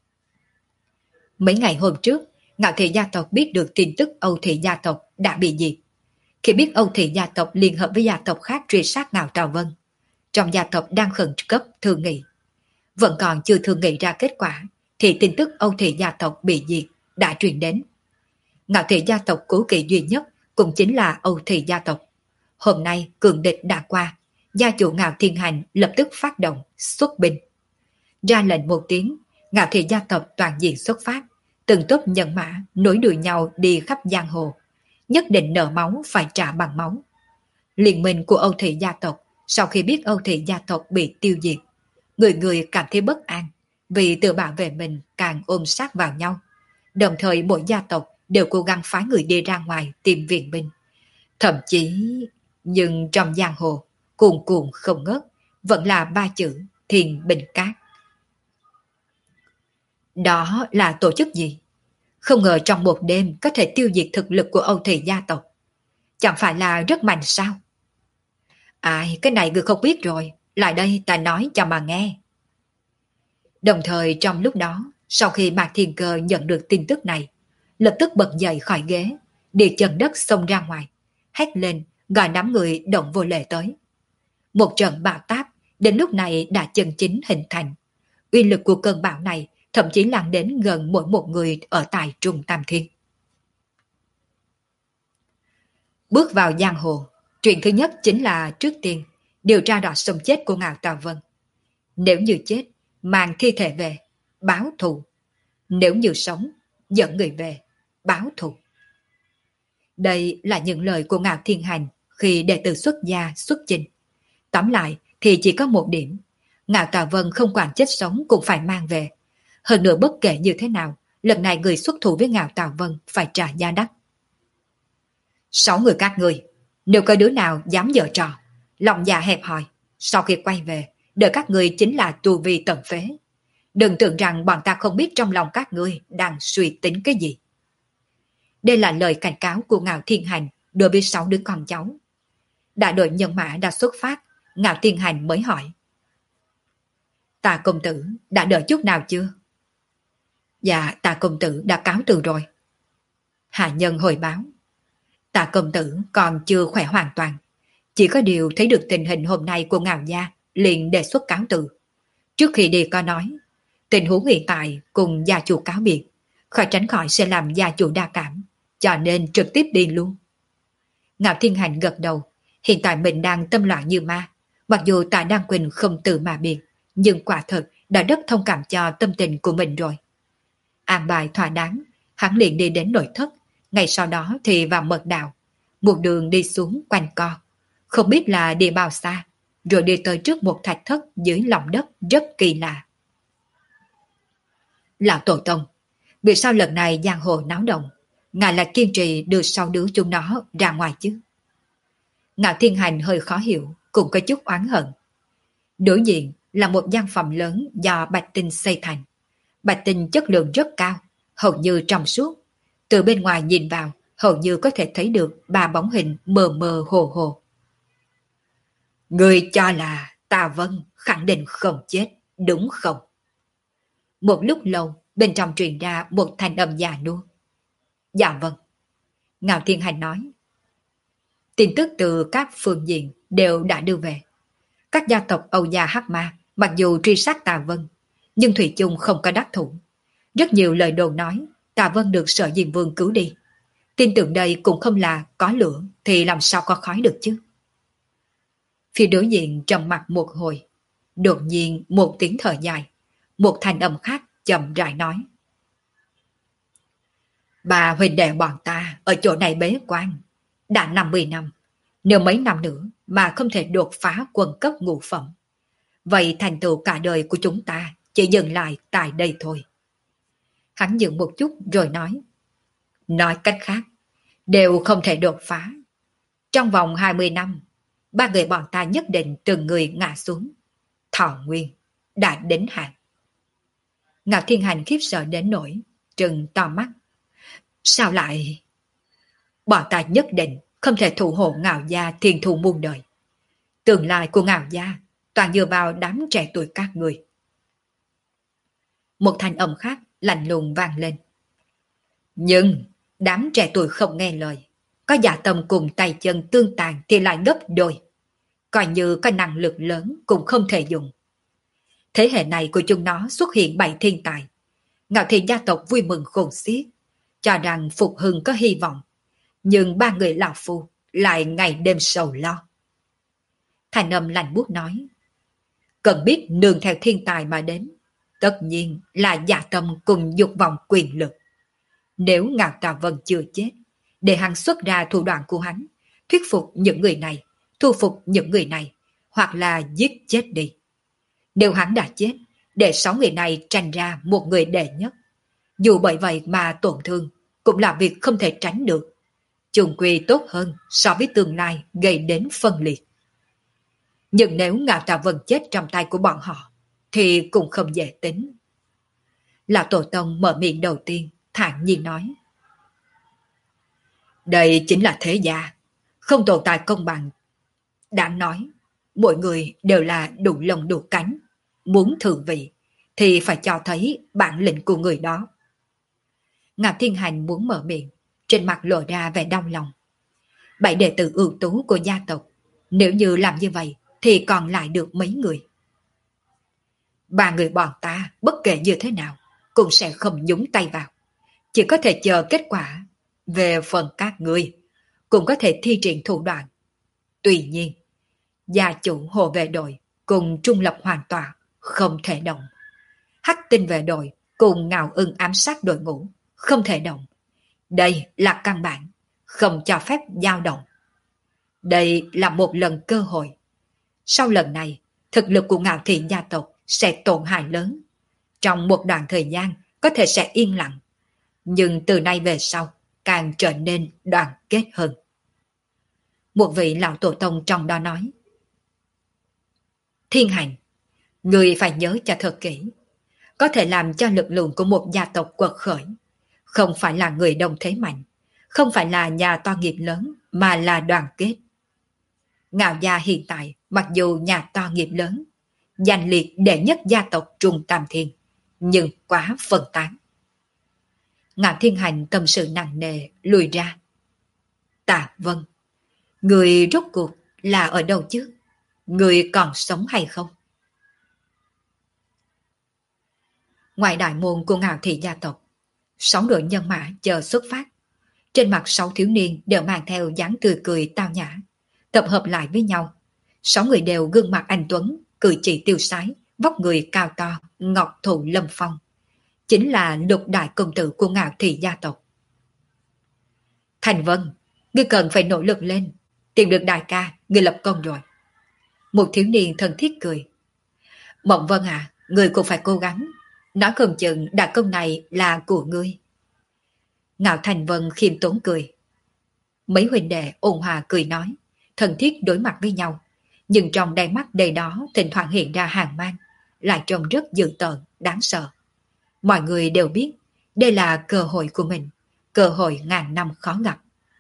Mấy ngày hôm trước, Ngạo Thị gia tộc biết được tin tức Âu Thị gia tộc đã bị diệt. Khi biết Âu Thị gia tộc liên hợp với gia tộc khác truy sát Ngạo Tạ Vân, trong gia tộc đang khẩn cấp thương nghị. Vẫn còn chưa thương nghị ra kết quả, thì tin tức Âu Thị gia tộc bị diệt đã truyền đến. Ngạo Thị gia tộc cố kỵ duy nhất cũng chính là Âu Thị gia tộc. Hôm nay cường địch đã qua, gia chủ Ngạo Thiên Hành lập tức phát động xuất binh. Ra lệnh một tiếng, Ngạo Thị gia tộc toàn diện xuất phát, từng tốp nhân mã nối đuôi nhau đi khắp giang hồ, nhất định nợ máu phải trả bằng máu. Liên minh của Âu Thị gia tộc sau khi biết Âu Thị gia tộc bị tiêu diệt, người người cảm thấy bất an, vì tự bảo vệ mình càng ôm sát vào nhau. Đồng thời mỗi gia tộc đều cố gắng phái người đi ra ngoài tìm viện binh. Thậm chí, nhưng trong giang hồ, cuồn cuộn không ngớt, vẫn là ba chữ Thiên Bình Cát. Đó là tổ chức gì? Không ngờ trong một đêm có thể tiêu diệt thực lực của Âu Thị gia tộc. Chẳng phải là rất mạnh sao? Ai, cái này người không biết rồi, lại đây ta nói cho mà nghe. Đồng thời trong lúc đó, sau khi Mạc Thiên Cơ nhận được tin tức này, lập tức bật dậy khỏi ghế, đi chân đất xông ra ngoài, hét lên gọi đám người động vô lệ tới. Một trận bão táp đến lúc này đã chân chính hình thành. Uy lực của cơn bão này thậm chí lan đến gần mỗi một người ở tại Trung Tam Thiên. Bước vào giang hồ, chuyện thứ nhất chính là trước tiên điều tra rõ sống chết của Ngạo Tào Vân. Nếu như chết, mang thi thể về, báo thù. Nếu như sống, dẫn người về, báo thù. Đây là những lời của Ngạo Thiên Hành khi đệ tử xuất gia xuất chinh. Tóm lại thì chỉ có một điểm, Ngạo Tào Vân không quản chết sống cũng phải mang về. Hơn nữa bất kể như thế nào, lần này người xuất thủ với Ngạo Tào Vân phải trả giá đắt. Sáu người các người, nếu có đứa nào dám giở trò, lòng dạ hẹp hòi, sau khi quay về, đợi các người chính là tu vi tận phế. Đừng tưởng rằng bọn ta không biết trong lòng các ngươi đang suy tính cái gì. Đây là lời cảnh cáo của Ngạo Thiên Hành đối với sáu đứa con cháu. Đại đội nhân mã đã xuất phát, Ngạo Thiên Hành mới hỏi. Tà công tử đã đợi chút nào chưa? Dạ, Tà công tử đã cáo từ rồi. Hạ nhân hồi báo. Tà công tử còn chưa khỏe hoàn toàn. Chỉ có điều thấy được tình hình hôm nay của Ngạo gia, liền đề xuất cáo từ. Trước khi đi có nói, tình huống hiện tại cùng gia chủ cáo biệt, khỏi tránh khỏi sẽ làm gia chủ đa cảm, cho nên trực tiếp đi luôn. Ngạo Thiên Hành gật đầu, hiện tại mình đang tâm loạn như ma, mặc dù Tạ Đan Quỳnh không từ mà biệt, nhưng quả thật đã rất thông cảm cho tâm tình của mình rồi. An bài thỏa đáng, hắn liền đi đến nội thất, ngày sau đó thì vào mật đạo, một đường đi xuống quanh co, không biết là đi bao xa, rồi đi tới trước một thạch thất dưới lòng đất rất kỳ lạ. Lão Tổ Tông, vì sao lần này giang hồ náo động, ngài lại kiên trì đưa sáu đứa chúng nó ra ngoài chứ? Ngạo Thiên Hành hơi khó hiểu, cũng có chút oán hận. Đối diện là một gian phòng lớn do bạch tinh xây thành. Bạch tinh chất lượng rất cao, hầu như trong suốt. Từ bên ngoài nhìn vào, hầu như có thể thấy được ba bóng hình mờ mờ hồ hồ. Người cho là Tà Vân khẳng định không chết, đúng không? Một lúc lâu, bên trong truyền ra một thanh âm già nua. Dạ vâng. Ngạo Thiên Hành nói. Tin tức từ các phương diện đều đã đưa về. Các gia tộc Âu Gia Hắc Ma mặc dù truy sát Tà Vân, nhưng thủy chung không có đắc thủ. Rất nhiều lời đồn nói Tà Vân được Sở Diêm Vương cứu đi. Tin tưởng đây cũng không là có lửa thì làm sao có khói được chứ. Phía đối diện trầm mặt một hồi, đột nhiên một tiếng thở dài, một thanh âm khác chậm rãi nói. Bà huynh đệ bọn ta ở chỗ này bế quan, đã năm mươi năm, nếu mấy năm nữa mà không thể đột phá quân cấp ngũ phẩm, vậy thành tựu cả đời của chúng ta chỉ dừng lại tại đây thôi. Hắn dừng một chút rồi nói. Nói cách khác, đều không thể đột phá. Trong vòng hai mươi năm, ba người bọn ta nhất định từng người ngã xuống. Thọ nguyên đã đến hạn. Ngạo Thiên Hành khiếp sợ đến nỗi trừng to mắt. Sao lại? Bọn ta nhất định không thể thủ hộ Ngạo gia thiên thu muôn đời. Tương lai của Ngạo gia toàn dựa vào đám trẻ tuổi các người. Một thanh âm khác lạnh lùng vang lên. Nhưng đám trẻ tuổi không nghe lời, có dạ tâm cùng tay chân tương tàn thì lại gấp đôi. Coi như có năng lực lớn cũng không thể dùng. Thế hệ này của chúng nó xuất hiện bảy thiên tài. Ngạo Thị gia tộc vui mừng khôn xiết, cho rằng phục hưng có hy vọng, nhưng ba người lão phu lại ngày đêm sầu lo. Thành âm lạnh buốt nói, cần biết nương theo thiên tài mà đến, tất nhiên là dạ tâm cùng dục vọng quyền lực. Nếu Ngạo Tà Vân chưa chết, để hắn xuất ra thủ đoạn của hắn, thuyết phục những người này, thu phục những người này, hoặc là giết chết đi. Nếu hắn đã chết, để sáu người này tranh ra một người đệ nhất. Dù bởi vậy mà tổn thương, cũng là việc không thể tránh được. Chung quy tốt hơn so với tương lai gây đến phân liệt. Nhưng nếu Ngạo Tà Vân chết trong tay của bọn họ, thì cũng không dễ tính. Lão Tổ Tông mở miệng đầu tiên, thản nhiên nói. Đây chính là thế gia, không tồn tại công bằng. Đáng nói, mỗi người đều là đủ lông đủ cánh. Muốn thượng vị, thì phải cho thấy bản lĩnh của người đó. Ngạo Thiên Hành muốn mở miệng, trên mặt lộ ra vẻ đau lòng. Bảy đệ tử ưu tú của gia tộc, nếu như làm như vậy, thì còn lại được mấy người. Ba người bọn ta, bất kể như thế nào, cũng sẽ không nhúng tay vào. Chỉ có thể chờ kết quả. Về phần các ngươi, cũng có thể thi triển thủ đoạn. Tuy nhiên, gia chủ hộ vệ đội cùng trung lập hoàn toàn không thể động. Hắc tinh vệ đội cùng Ngạo Ưng ám sát đội ngũ không thể động. Đây là căn bản, không cho phép dao động. Đây là một lần cơ hội. Sau lần này, thực lực của Ngạo Thị gia tộc sẽ tổn hại lớn. Trong một đoạn thời gian có thể sẽ yên lặng. Nhưng từ nay về sau, càng trở nên đoàn kết hơn. Một vị lão tổ tông trong đó nói. Thiên Hành, người phải nhớ cho thật kỹ. Có thể làm cho lực lượng của một gia tộc quật khởi. Không phải là người đông thế mạnh, không phải là nhà to nghiệp lớn, mà là đoàn kết. Ngạo gia hiện tại, mặc dù nhà to nghiệp lớn, giành liệt đệ nhất gia tộc Trung Tam Thiên, nhưng quá phân tán. Ngạo Thiên Hành tâm sự nặng nề, lùi ra. Tạ Vân, người rốt cuộc là ở đâu chứ? Người còn sống hay không? Ngoài đại môn của Ngạo Thị gia tộc, sáu đội nhân mã chờ xuất phát. Trên mặt sáu thiếu niên đều mang theo dáng tươi cười tao nhã, tập hợp lại với nhau. Sáu người đều gương mặt anh tuấn, cử chỉ tiêu sái, vóc người cao to, ngọc thụ lâm phong. Chính là lục đại công tử của Ngạo Thị gia tộc. Thành Vân, ngươi cần phải nỗ lực lên, tìm được đại ca, ngươi lập công rồi. Một thiếu niên thân thiết cười. Mộng Vân à, ngươi cũng phải cố gắng, nói không chừng đại công này là của ngươi. Ngạo Thành Vân khiêm tốn cười. Mấy huynh đệ ôn hòa cười nói, thân thiết đối mặt với nhau, nhưng trong đáy mắt đầy đó thỉnh thoảng hiện ra hàn mang, lại trông rất dữ tợn, đáng sợ. Mọi người đều biết, đây là cơ hội của mình, cơ hội ngàn năm khó gặp.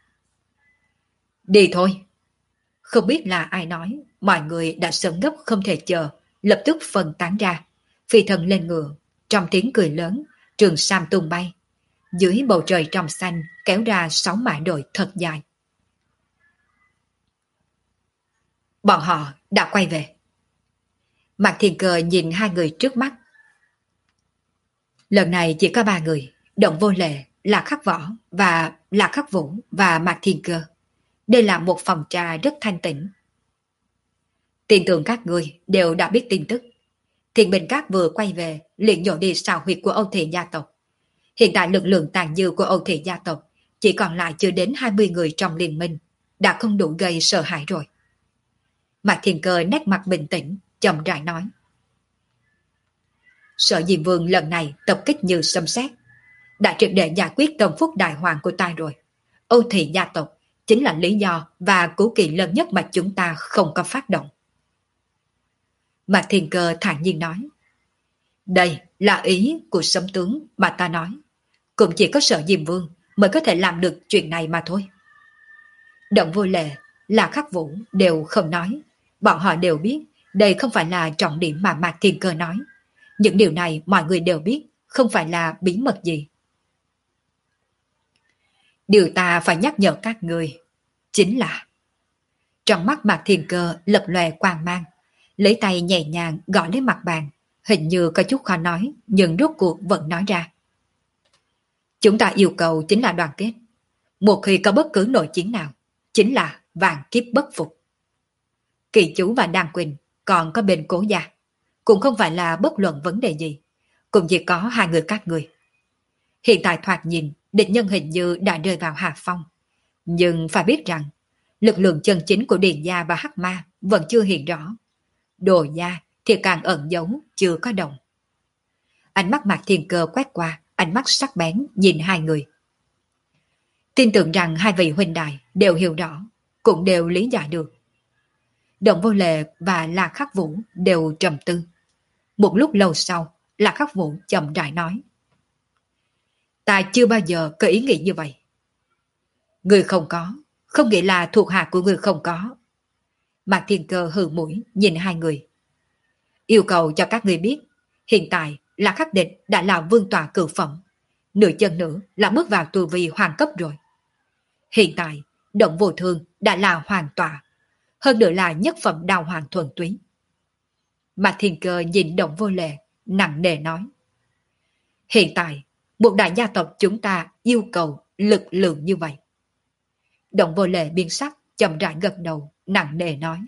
Đi thôi. Không biết là ai nói, mọi người đã sớm gấp không thể chờ, lập tức phân tán ra, phi thần lên ngựa, trong tiếng cười lớn, trường sam tung bay. Dưới bầu trời trong xanh kéo ra sáu mã đội thật dài. Bọn họ đã quay về. Mạc Thiên Cơ nhìn hai người trước mắt. Lần này chỉ có ba người, Động Vô Lệ, Lạc Khắc Võ và Lạc Khắc Vũ và Mạc Thiên Cơ. Đây là một phòng trà rất thanh tĩnh. Tin tưởng các người đều đã biết tin tức. Thiền Bình Các vừa quay về, liền nhổ đi xào huyệt của Âu Thị gia tộc. Hiện tại lực lượng tàn dư của Âu Thị gia tộc chỉ còn lại chưa đến hai mươi người trong liên minh, đã không đủ gây sợ hãi rồi. Mạc Thiên Cơ nét mặt bình tĩnh, chậm rãi nói. Sở Diêm Vương lần này tập kích như sấm sét, đã triệt để giải quyết tâm phúc đại hoàng của ta rồi. Âu Thị gia tộc chính là lý do và cố kỵ lớn nhất mà chúng ta không có phát động. Mạc Thiên Cơ thản nhiên nói. Đây là ý của sấm tướng mà ta nói. Cũng chỉ có Sở Diêm Vương mới có thể làm được chuyện này mà thôi. Động Vô Lệ, Lạc Khắc Vũ đều không nói. Bọn họ đều biết đây không phải là trọng điểm mà Mạc Thiên Cơ nói. Những điều này mọi người đều biết, không phải là bí mật gì. Điều ta phải nhắc nhở các người chính là trong mắt Mạc Thiên Cơ lập lòe quang mang, lấy tay nhẹ nhàng gõ lên mặt bàn, hình như có chút khó nói, nhưng rốt cuộc vẫn nói ra. Chúng ta yêu cầu chính là đoàn kết. Một khi có bất cứ nội chiến nào, chính là vạn kiếp bất phục. Kỳ Chú và Đan Quỳnh còn có bên Cố gia, cũng không phải là bất luận vấn đề gì, cũng chỉ có hai người các người. Hiện tại thoạt nhìn, địch nhân hình như đã rơi vào hạ phong. Nhưng phải biết rằng, lực lượng chân chính của Điền gia và Hắc Ma vẫn chưa hiện rõ. Đồ gia thì càng ẩn giấu, chưa có động. Ánh mắt Mạc Thiên Cơ quét qua, ánh mắt sắc bén nhìn hai người. Tin tưởng rằng hai vị huynh đài đều hiểu rõ, cũng đều lý giải được. Động Vô Lệ và Lạc Khắc Vũ đều trầm tư. Một lúc lâu sau, Lạc Khắc Vũ chậm rãi nói: Ta chưa bao giờ có ý nghĩ như vậy. Người không có, không nghĩa là thuộc hạ của người không có. Mạc Thiên Cơ hừ mũi nhìn hai người. Yêu cầu cho các người biết, hiện tại là khắc địch đã là vương tọa cửu phẩm, nửa chân nữa là bước vào tu vi hoàng cấp rồi. Hiện tại, Động Vô Thương đã là hoàng tọa, hơn nữa là nhất phẩm đào hoàng thuần túy. Mạc Thiên Cơ nhìn Động Vô Lệ, nặng nề nói: Hiện tại, một đại gia tộc chúng ta yêu cầu lực lượng như vậy. Động Vô Lệ biến sắc, chậm rãi gật đầu, nặng nề nói: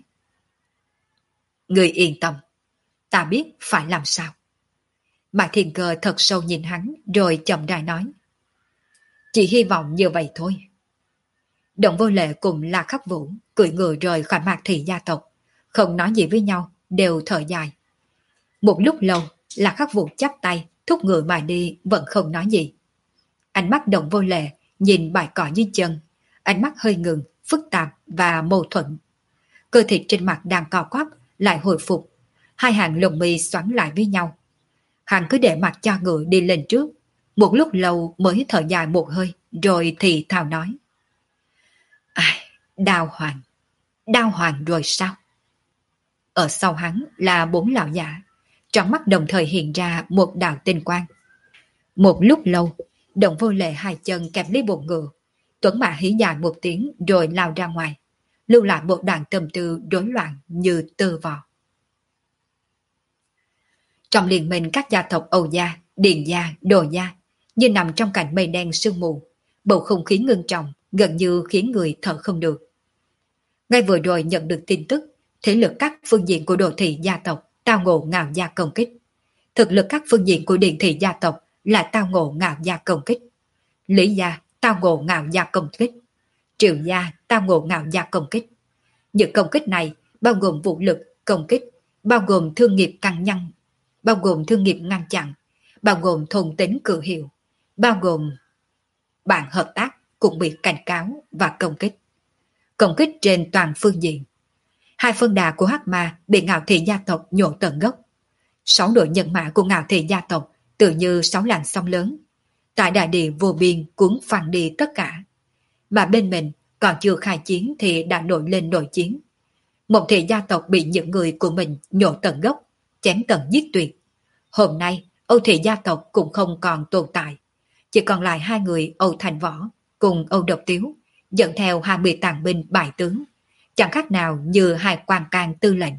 Người yên tâm, ta biết phải làm sao. Mạc Thiên Cơ thật sâu nhìn hắn, rồi chậm rãi nói: Chỉ hy vọng như vậy thôi. Động Vô Lệ cùng La Khắc Vũ cưỡi ngựa rời khỏi Mạc Thị gia tộc, không nói gì với nhau, đều thở dài. Một lúc lâu, La Khắc Vũ chắp tay, thúc ngựa mà đi, vẫn không nói gì. Ánh mắt Động Vô Lệ nhìn bãi cỏ dưới chân, ánh mắt hơi ngừng, phức tạp và mâu thuẫn. Cơ thịt trên mặt đang co quắp lại hồi phục, hai hàng lồng mi xoắn lại với nhau. Hắn cứ để mặc cho ngựa đi lên trước, một lúc lâu mới thở dài một hơi, rồi thì thào nói: Ai, đao hoàng, đao hoàng rồi sao? Ở sau hắn là bốn lão giả, trong mắt đồng thời hiện ra một đạo tinh quang. Một lúc lâu, Động Vô Lệ hai chân kẹp lấy bụng ngựa, Tuấn Mã hí dài một tiếng rồi lao ra ngoài, lưu lại một đoạn tâm tư rối loạn như tơ vò. Trong liên minh các gia tộc Âu gia, Điền gia, Đồ gia, như nằm trong cảnh mây đen sương mù, bầu không khí ngưng trọng, gần như khiến người thở không được. Ngay vừa rồi nhận được tin tức, thế lực các phương diện của Đồ thị gia tộc tao ngộ Ngạo gia công kích. Thực lực các phương diện của Điền thị gia tộc là tao ngộ Ngạo gia công kích. Lý gia tao ngộ Ngạo gia công kích. Triệu gia tao ngộ Ngạo gia công kích. Những công kích này bao gồm vũ lực công kích, bao gồm thương nghiệp căng nhăn, bao gồm thương nghiệp ngăn chặn, bao gồm thôn tính cử hiệu, bao gồm bạn hợp tác cũng bị cảnh cáo và công kích. Công kích trên toàn phương diện. Hai phân đà của Hắc Ma bị Ngạo thị gia tộc nhổ tận gốc. Sáu đội nhân mã của Ngạo thị gia tộc tự như sáu làn sóng lớn. Tại đại địa vô biên cuốn phăng đi tất cả. Mà bên mình còn chưa khai chiến thì đã nổi lên nội chiến. Một thị gia tộc bị những người của mình nhổ tận gốc, chém tận giết tuyệt. Hôm nay, Âu thị gia tộc cũng không còn tồn tại. Chỉ còn lại hai người Âu Thành Võ cùng Âu Độc Tiếu, dẫn theo hai mươi tàn binh bại tướng, chẳng khác nào như hai quan can tư lệnh.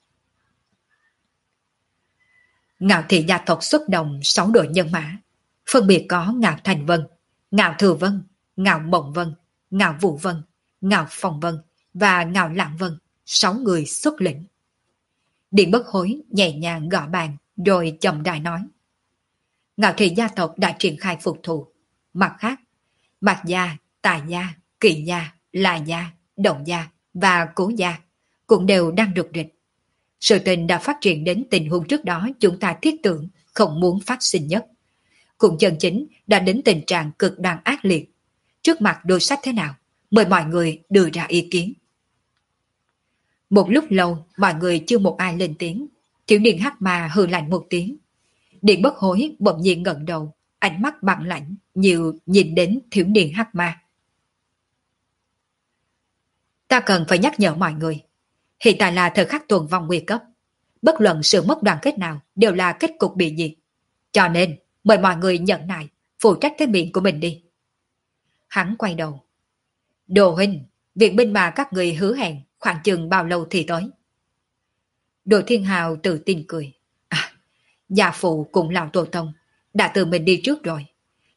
Ngạo thị gia tộc xuất động sáu đội nhân mã, phân biệt có Ngạo Thành Vân, Ngạo Thừa Vân, Ngạo Mộng Vân, Ngạo Vũ Vân, Ngạo Phong Vân và Ngạo Lạng Vân, sáu người xuất lĩnh. Điện Bất Hối nhẹ nhàng gõ bàn rồi chậm rãi nói: Ngạo thị gia tộc đã triển khai phục thù. Mặt khác, Mạc gia, Tài gia, Kỳ gia, La gia, Động gia và Cố gia cũng đều đang rục rịch. Sự tình đã phát triển đến tình huống trước đó chúng ta thiết tưởng không muốn phát sinh nhất. Cũng chân chính đã đến tình trạng cực đoan ác liệt. Trước mặt đối sách thế nào, mời mọi người đưa ra ý kiến. Một lúc lâu, mọi người chưa một ai lên tiếng. Thiếu niên Hắc Ma hừ lạnh một tiếng. Điện Bất Hối bỗng nhiên ngẩng đầu, ánh mắt băng lãnh như nhìn đến thiếu niên Hắc Ma. Ta cần phải nhắc nhở mọi người, hiện tại là thời khắc tuần vong nguy cấp. Bất luận sự mất đoàn kết nào đều là kết cục bị diệt. Cho nên, mời mọi người nhận nại, phụ trách cái miệng của mình đi. Hắn quay đầu. Đồ huynh, viện binh mà các người hứa hẹn khoảng chừng bao lâu thì tới? Đồ Thiên Hào tự tin cười. À, gia phụ cùng lão tổ tông đã tự mình đi trước rồi.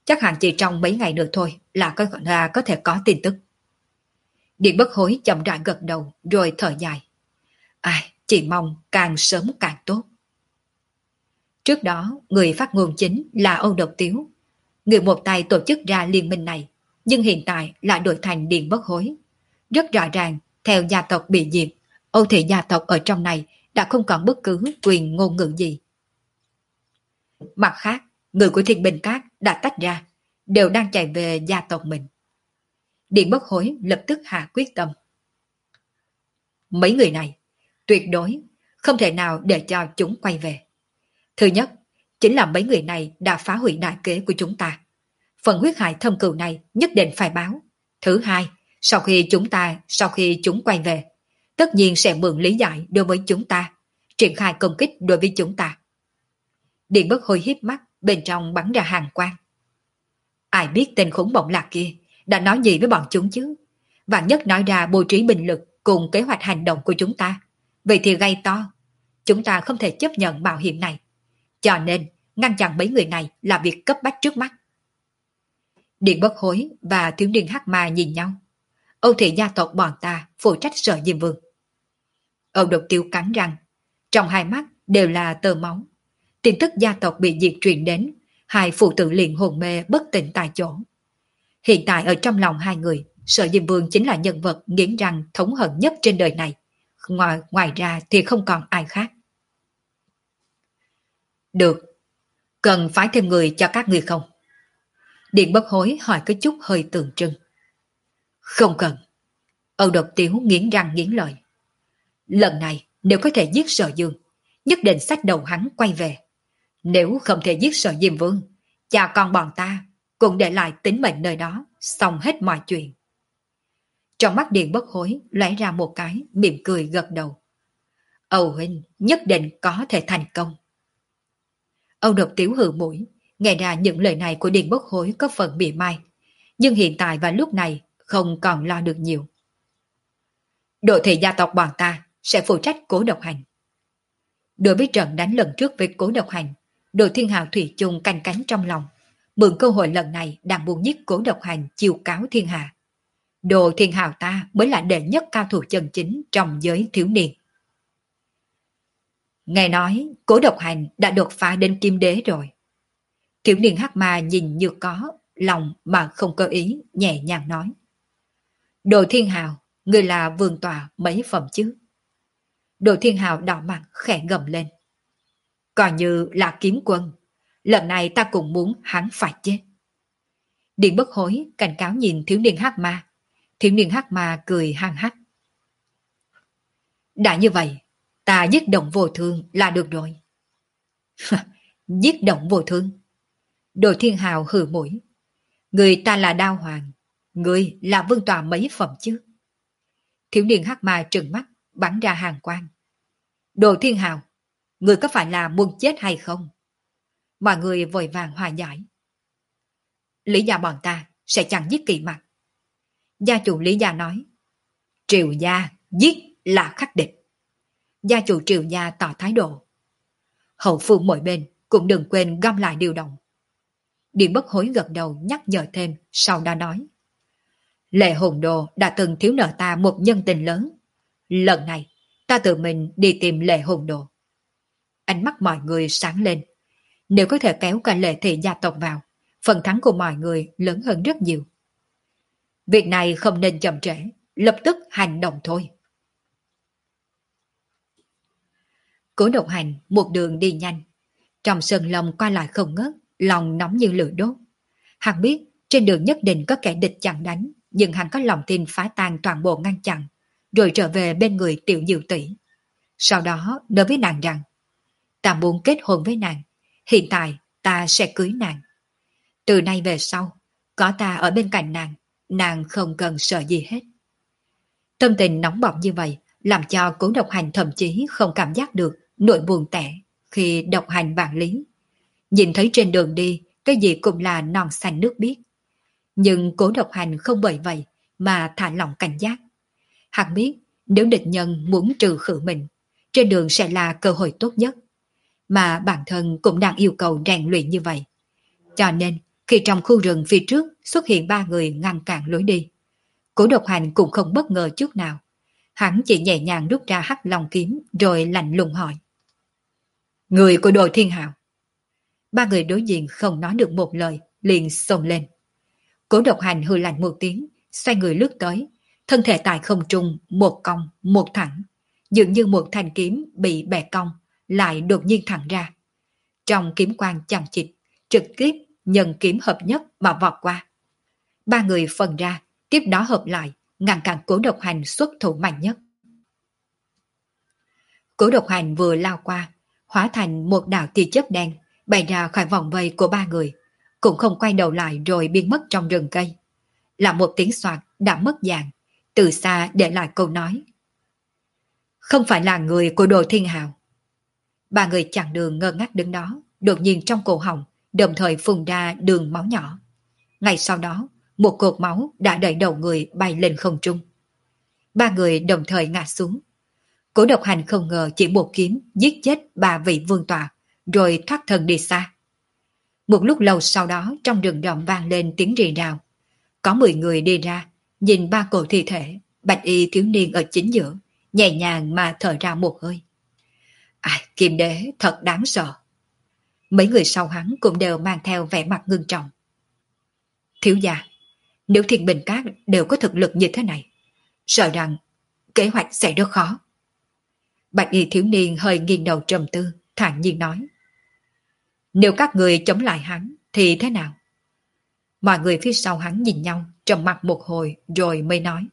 chắc hẳn chỉ trong mấy ngày nữa thôi là có, là có thể có tin tức. Điện Bất Hối chậm rãi gật đầu rồi thở dài. Ai, chỉ mong càng sớm càng tốt. Trước đó, người phát ngôn chính là Âu Độc Tiếu. Người một tay tổ chức ra liên minh này, nhưng hiện tại lại đổi thành Điện Bất Hối. Rất rõ ràng, theo gia tộc bị diệt, Âu thị gia tộc ở trong này đã không còn bất cứ quyền ngôn ngữ gì. Mặt khác, người của Thiên Bình Các đã tách ra, đều đang chạy về gia tộc mình. Điện Bất Hối lập tức hạ quyết tâm. Mấy người này, tuyệt đối không thể nào để cho chúng quay về. Thứ nhất, chính là mấy người này đã phá hủy đại kế của chúng ta. Phần huyết hại thâm cừu này nhất định phải báo. Thứ hai, sau khi chúng ta, sau khi chúng quay về, tất nhiên sẽ mượn lý giải đối với chúng ta, triển khai công kích đối với chúng ta. Điện Bất Hối híp mắt, bên trong bắn ra hàng quang. Ai biết tên khủng bổng lạc kia đã nói gì với bọn chúng chứ? Vạn nhất nói ra bố trí binh lực cùng kế hoạch hành động của chúng ta. Vậy thì gây to. Chúng ta không thể chấp nhận mạo hiểm này. Cho nên, ngăn chặn mấy người này là việc cấp bách trước mắt. Điện Bất Hối và thiếu niên Hắc Ma nhìn nhau. Âu thị gia tộc bọn ta phụ trách Sở Diêm Vương. Âu Độc Tiêu cắn răng. Trong hai mắt đều là tơ máu. Tin tức gia tộc bị diệt truyền đến, hai phụ tử liền hồn mê bất tỉnh tại chỗ. Hiện tại ở trong lòng hai người, Sở Diêm Vương chính là nhân vật nghiến răng thống hận nhất trên đời này. Ngoài, ngoài ra thì không còn ai khác. Được. Cần phái thêm người cho các người không? Điện Bất Hối hỏi cái chút hơi tượng trưng. Không cần. Âu Độc Tiếu nghiến răng nghiến lợi. Lần này nếu có thể giết Sở Dương, nhất định xách đầu hắn quay về. Nếu không thể giết Sở Diêm Vương, cha con bọn ta cũng để lại tính mệnh nơi đó, xong hết mọi chuyện. Trong mắt Điện Bất Hối lóe ra một cái, mỉm cười gật đầu. Âu huynh nhất định có thể thành công. Âu Độc Tiếu hừ mũi, nghe ra những lời này của Điện Bất Hối có phần mỉa mai, nhưng hiện tại và lúc này không còn lo được nhiều. Đội thị gia tộc bọn ta sẽ phụ trách Cố Độc Hành. Đối với trận đánh lần trước với Cố Độc Hành, đội Thiên Hào thủy chung canh cánh trong lòng, mượn cơ hội lần này đang muốn giết Cố Độc Hành chiêu cáo thiên hạ. Đồ Thiên Hào ta mới là đệ nhất cao thủ chân chính trong giới thiếu niên. Nghe nói Cố Độc Hành đã đột phá đến kim đế rồi. Thiếu niên Hắc Ma nhìn như có lòng mà không có ý, nhẹ nhàng nói. Đồ Thiên Hào, người là vương tọa mấy phẩm chứ? Đồ Thiên Hào đỏ mặt khẽ gầm lên. Coi như là kiếm quân, lần này ta cũng muốn hắn phải chết. Điện Bất Hối cảnh cáo nhìn thiếu niên Hắc Ma. Thiếu niên Hắc Ma cười hăng hắc. Đã như vậy, ta giết động vô thương là được rồi. Giết động vô thương? Đồ Thiên Hào hừ mũi. Người ta là Đao Hoàng, người là vương tọa mấy phẩm chứ? Thiếu niên Hắc Ma trừng mắt, bắn ra hàng quang. Đồ Thiên Hào, người có phải là muốn chết hay không? Mọi người vội vàng hòa giải. Lý gia bọn ta sẽ chẳng giết Kỳ Mặc. Gia chủ Lý gia nói. Triều gia giết là khắc địch. Gia chủ Triều gia tỏ thái độ. Hậu phương mỗi bên cũng đừng quên gom lại điều động. Điện Bất Hối gật đầu nhắc nhở thêm, sau đó nói. Lệ Hồn Đồ đã từng thiếu nợ ta một nhân tình lớn. Lần này, ta tự mình đi tìm Lệ Hồn Đồ. Ánh mắt mọi người sáng lên. Nếu có thể kéo cả Lệ thị gia tộc vào, phần thắng của mọi người lớn hơn rất nhiều. Việc này không nên chậm trễ, lập tức hành động thôi. Cố Độc Hành một đường đi nhanh. Trong sân lòng qua lại không ngớt, lòng nóng như lửa đốt. Hắn biết trên đường nhất định có kẻ địch chặn đánh, nhưng hắn có lòng tin phá tan toàn bộ ngăn chặn, rồi trở về bên người Tiểu Diệu tỷ. Sau đó nói với nàng rằng, ta muốn kết hôn với nàng, hiện tại ta sẽ cưới nàng. Từ nay về sau, có ta ở bên cạnh nàng, nàng không cần sợ gì hết. Tâm tình nóng bỏng như vậy, làm cho Cố Độc Hành thậm chí không cảm giác được nỗi buồn tẻ khi độc hành vạn lý. Nhìn thấy trên đường đi, cái gì cũng là non xanh nước biếc. Nhưng Cố Độc Hành không bởi vậy mà thả lỏng cảnh giác. Hắn biết nếu địch nhân muốn trừ khử mình, trên đường sẽ là cơ hội tốt nhất. Mà bản thân cũng đang yêu cầu rèn luyện như vậy. Cho nên, Khi trong khu rừng phía trước xuất hiện ba người ngăn cản lối đi, Cố Độc Hành cũng không bất ngờ chút nào. Hắn chỉ nhẹ nhàng rút ra hắc long kiếm rồi lạnh lùng hỏi. Người của đội Thiên Hào. Ba người đối diện không nói được một lời, liền xông lên. Cố Độc Hành hừ lạnh một tiếng, xoay người lướt tới, thân thể tại không trung, một cong, một thẳng, dường như một thanh kiếm bị bẻ cong, lại đột nhiên thẳng ra. Trong kiếm quang chằng chịt, trực tiếp nhân kiếm hợp nhất mà vọt qua. Ba người phân ra, tiếp đó hợp lại, ngăn cản Cố Độc Hành xuất thủ mạnh nhất. Cố Độc Hành vừa lao qua, hóa thành một đạo tia chớp đen, bay ra khỏi vòng vây của ba người, cũng không quay đầu lại rồi biến mất trong rừng cây. Là một tiếng xoạt đã mất dạng, từ xa để lại câu nói. Không phải là người của đội Thiên Hào. Ba người chặn đường ngơ ngác đứng đó, đột nhiên trong cổ họng, đồng thời phun ra đường máu nhỏ. Ngay sau đó, một cột máu đã đẩy đầu người bay lên không trung. Ba người đồng thời ngã xuống. Cố Độc Hành không ngờ chỉ một kiếm giết chết ba vị vương tọa, rồi thoát thân đi xa. Một lúc lâu sau đó trong rừng rậm vang lên tiếng rì rào. Có mười người đi ra, nhìn ba cổ thi thể, bạch y thiếu niên ở chính giữa, nhẹ nhàng mà thở ra một hơi. Ai, Kim Đế thật đáng sợ. Mấy người sau hắn cũng đều mang theo vẻ mặt ngưng trọng. Thiếu gia, nếu Thiên Bình Các đều có thực lực như thế này, sợ rằng kế hoạch sẽ rất khó. Bạch y thiếu niên hơi nghiêng đầu trầm tư, thản nhiên nói. Nếu các người chống lại hắn, thì thế nào? Mọi người phía sau hắn nhìn nhau, trầm mặc một hồi rồi mới nói.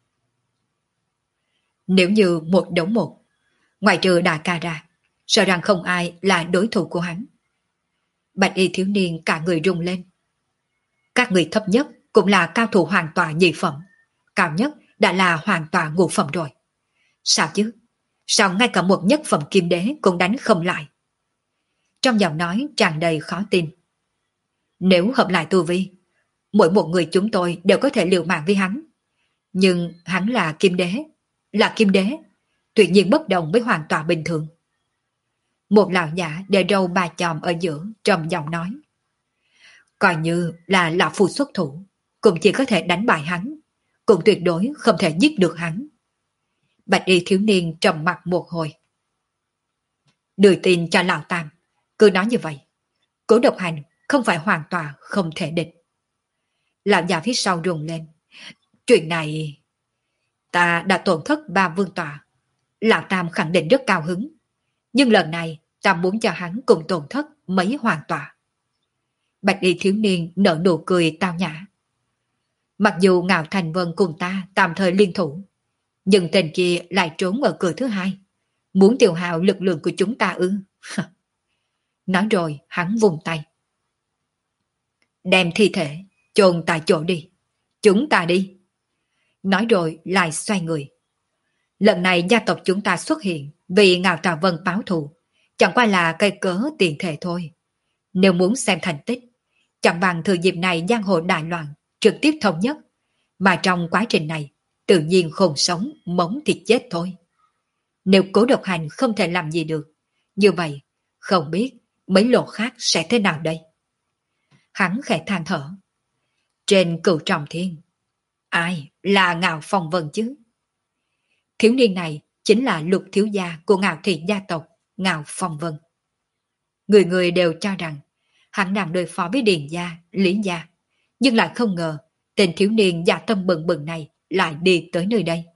Nếu như một đấu một, ngoại trừ đại ca ra, sợ rằng không ai là đối thủ của hắn. Bạch y thiếu niên cả người rung lên. Các người thấp nhất cũng là cao thủ hoàn toàn nhị phẩm, cao nhất đã là hoàn toàn ngũ phẩm rồi. Sao chứ? Sao ngay cả một nhất phẩm Kim Đế cũng đánh không lại? Trong giọng nói tràn đầy khó tin. Nếu hợp lại tu vi, mỗi một người chúng tôi đều có thể liều mạng với hắn. Nhưng hắn là Kim Đế, là Kim Đế, tuyệt nhiên bất đồng với hoàn toàn bình thường. Một lão giả để râu ba chòm ở giữa trầm giọng nói. Coi như là lão phu xuất thủ, cũng chỉ có thể đánh bại hắn, cũng tuyệt đối không thể giết được hắn. Bạch y thiếu niên trầm mặt một hồi. Đưa tin cho lão Tam, cứ nói như vậy. Cố Độc Hành không phải hoàn toàn không thể địch. Lão già phía sau rùng lên. Chuyện này... Ta đã tổn thất ba vương tọa. Lão Tam khẳng định rất cao hứng. Nhưng lần này ta muốn cho hắn cùng tổn thất mấy hoàng tọa. Bạch y thiếu niên nở nụ cười tao nhã. Mặc dù Ngạo Thành Vân cùng ta tạm thời liên thủ, nhưng tên kia lại trốn ở cửa thứ hai. Muốn tiêu hao lực lượng của chúng ta ư? Nói rồi hắn vùng tay. Đem thi thể chôn tại chỗ đi. Chúng ta đi. Nói rồi lại xoay người. Lần này gia tộc chúng ta xuất hiện vì Ngạo Tà Vân báo thù, chẳng qua là cây cớ tiền thể thôi. Nếu muốn xem thành tích, chẳng bằng thừa dịp này giang hồ đại loạn, trực tiếp thống nhất. Mà trong quá trình này, tự nhiên khôn sống, mống thịt chết thôi. Nếu Cố Độc Hành không thể làm gì được, như vậy, không biết mấy lộ khác sẽ thế nào đây? Hắn khẽ than thở. Trên Cửu Trọng Thiên, ai là Ngạo Phong Vân chứ? Thiếu niên này chính là Lục thiếu gia của Ngạo thị gia tộc Ngạo Phong Vân. Người người đều cho rằng hắn đang đối phó với Điền gia, Lý gia, nhưng lại không ngờ tên thiếu niên dạ tâm bừng bừng này lại đi tới nơi đây.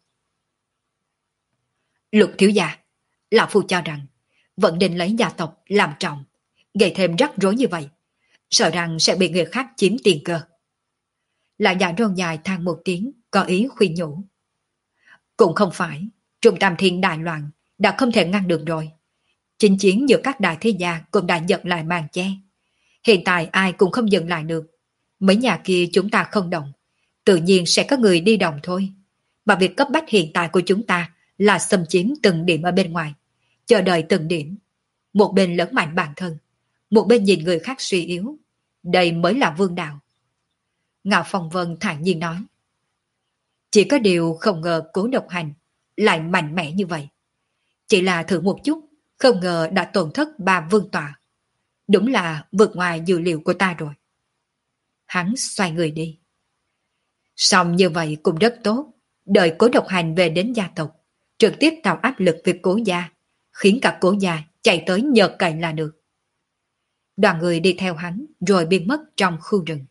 Lục thiếu gia, lão phu cho rằng vẫn định lấy gia tộc làm trọng, gây thêm rắc rối như vậy, sợ rằng sẽ bị người khác chiếm tiền cơ. Lão già râu dài than một tiếng, có ý khuyên nhủ. Cũng không phải, Trung Tam Thiên đại loạn đã không thể ngăn được rồi. Chinh chiến giữa các đại thế gia cũng đã giật lại màn che. Hiện tại ai cũng không dừng lại được. Mấy nhà kia chúng ta không động, tự nhiên sẽ có người đi đồng thôi. Mà việc cấp bách hiện tại của chúng ta là xâm chiếm từng điểm ở bên ngoài, chờ đợi từng điểm. Một bên lớn mạnh bản thân, một bên nhìn người khác suy yếu. Đây mới là vương đạo. Ngạo Phong Vân thản nhiên nói. Chỉ có điều không ngờ Cố Độc Hành lại mạnh mẽ như vậy. Chỉ là thử một chút, không ngờ đã tổn thất ba vương tọa. Đúng là vượt ngoài dự liệu của ta rồi. Hắn xoay người đi. Xong như vậy cũng rất tốt. Đợi Cố Độc Hành về đến gia tộc, trực tiếp tạo áp lực về Cố gia, khiến cả Cố gia chạy tới nhờ cậy là được. Đoàn người đi theo hắn rồi biến mất trong khu rừng.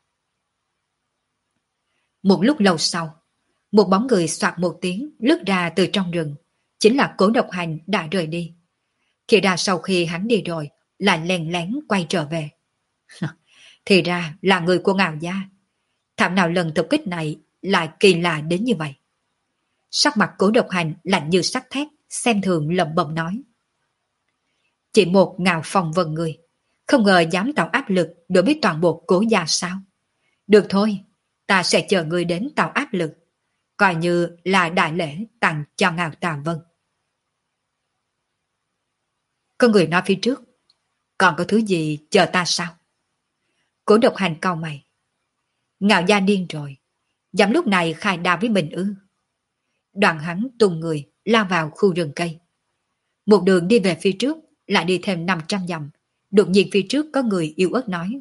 Một lúc lâu sau, một bóng người xoạt một tiếng lướt ra từ trong rừng, chính là Cố Độc Hành đã rời đi. Thì ra sau khi hắn đi rồi, lại lén lén quay trở về. Thì ra là người của Ngạo gia. Thảo nào lần tập kích này lại kỳ lạ đến như vậy. Sắc mặt Cố Độc Hành lạnh như sắt thép, xem thường lẩm bẩm nói. Chỉ một Ngạo Phong Vân người, không ngờ dám tạo áp lực đối với toàn bộ Cố gia sao? Được thôi, ta sẽ chờ người đến tạo áp lực, coi như là đại lễ tặng cho Ngạo Tà Vân. Có người nói phía trước, còn có thứ gì chờ ta sao? Cố Độc Hành cau mày. Ngạo gia điên rồi, dám lúc này khai đao với mình ư? Đoạn hắn tung người lao vào khu rừng cây. Một đường đi về phía trước, lại đi thêm năm trăm dặm. Đột nhiên phía trước có người yếu ớt nói.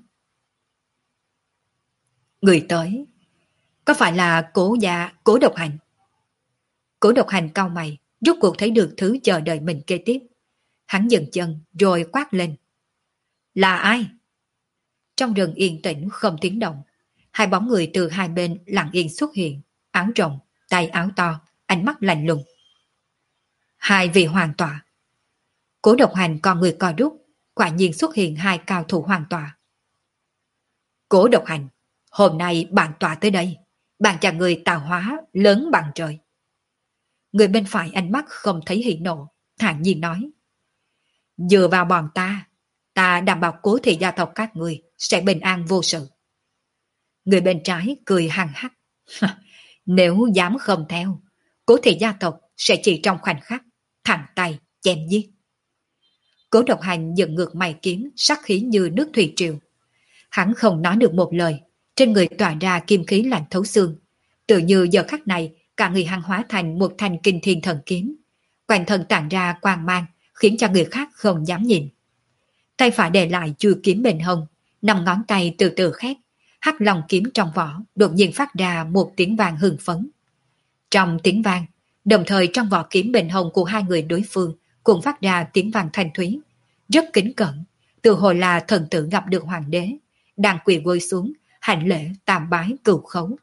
Người tới, có phải là Cố gia Cố Độc Hành? Cố Độc Hành cau mày, rốt cuộc thấy được thứ chờ đợi mình kế tiếp. Hắn dừng chân rồi quát lên. Là ai? Trong rừng yên tĩnh không tiếng động, hai bóng người từ hai bên lặng yên xuất hiện, áo rộng, tay áo to, ánh mắt lạnh lùng. Hai vị hoàng tọa. Cố Độc Hành con người co rút, quả nhiên xuất hiện hai cao thủ hoàng tọa. Cố Độc Hành, hôm nay bản tọa tới đây, bạn cho người tạo hóa lớn bằng trời. Người bên phải ánh mắt không thấy hỉ nộ, thản nhiên nói. Dựa vào bọn ta, ta đảm bảo Cố thị gia tộc các người sẽ bình an vô sự. Người bên trái cười hằng hắc. Nếu dám không theo, Cố thị gia tộc sẽ chỉ trong khoảnh khắc thẳng tay chém giết. Cố Độc Hành dựng ngược mày kiếm, sắc khí như nước thủy triều. Hắn không nói được một lời, trên người tỏa ra kim khí lạnh thấu xương, tự như giờ khắc này cả người hắn hóa thành một thanh kinh thiên thần kiếm, quanh thân tản ra quang mang, khiến cho người khác không dám nhìn. Tay phải để lại chui kiếm bên hông, năm ngón tay từ từ khép, hắc long kiếm trong vỏ đột nhiên phát ra một tiếng vang hưng phấn. Trong tiếng vang, đồng thời trong vỏ kiếm bên hông của hai người đối phương cũng phát ra tiếng vang thanh thúy, rất kính cẩn, từ hồi là thần tử gặp được hoàng đế, đang quỳ gối xuống hành lễ tam bái cửu khấu.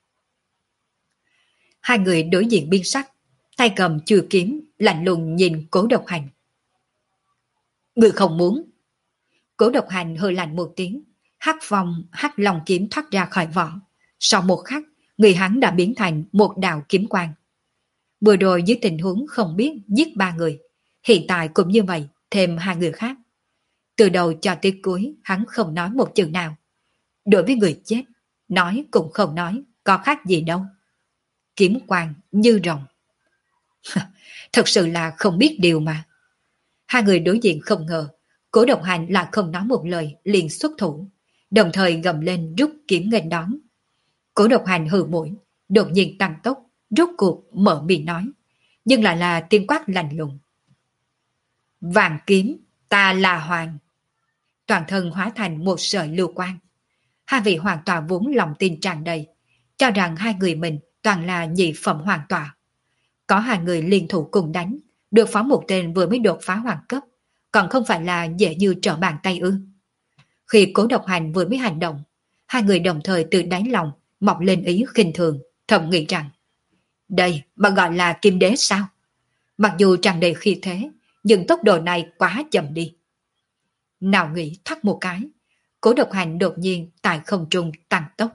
Hai người đối diện biên sắc, tay cầm chùy kiếm lạnh lùng nhìn Cố Độc Hành. Người không muốn. Cố Độc Hành hơi lạnh một tiếng, hắc phong hắc long kiếm thoát ra khỏi vỏ. Sau một khắc, người hắn đã biến thành một đạo kiếm quang. Vừa rồi dưới tình huống không biết giết ba người, hiện tại cũng như vậy, thêm hai người khác. Từ đầu cho tới cuối, hắn không nói một chữ nào. Đối với người chết, nói cũng không nói, có khác gì đâu. Kiếm quang như rồng. Thật sự là không biết điều mà. Hai người đối diện không ngờ, Cố Độc Hành lại không nói một lời liền xuất thủ, đồng thời gầm lên rút kiếm nghênh đón. Cố Độc Hành hừ mũi, đột nhiên tăng tốc, rút cuộc mở miệng nói, nhưng lại là tiếng quát lạnh lùng. Vàng kiếm, ta là hoàng. Toàn thân hóa thành một sợi lưu quang. Hai vị hoàng tọa vốn lòng tin tràn đầy, cho rằng hai người mình toàn là nhị phẩm hoàng tọa. Có hai người liên thủ cùng đánh, được phó một tên vừa mới đột phá hoàng cấp, còn không phải là dễ như trở bàn tay ư. Khi Cố Độc Hành vừa mới hành động, hai người đồng thời từ đáy lòng mọc lên ý khinh thường, thầm nghĩ rằng đây mà gọi là kim đế sao? Mặc dù tràn đầy khí thế, nhưng tốc độ này quá chậm đi. Nào nghĩ thắt một cái, Cố Độc Hành đột nhiên tại không trung tăng tốc.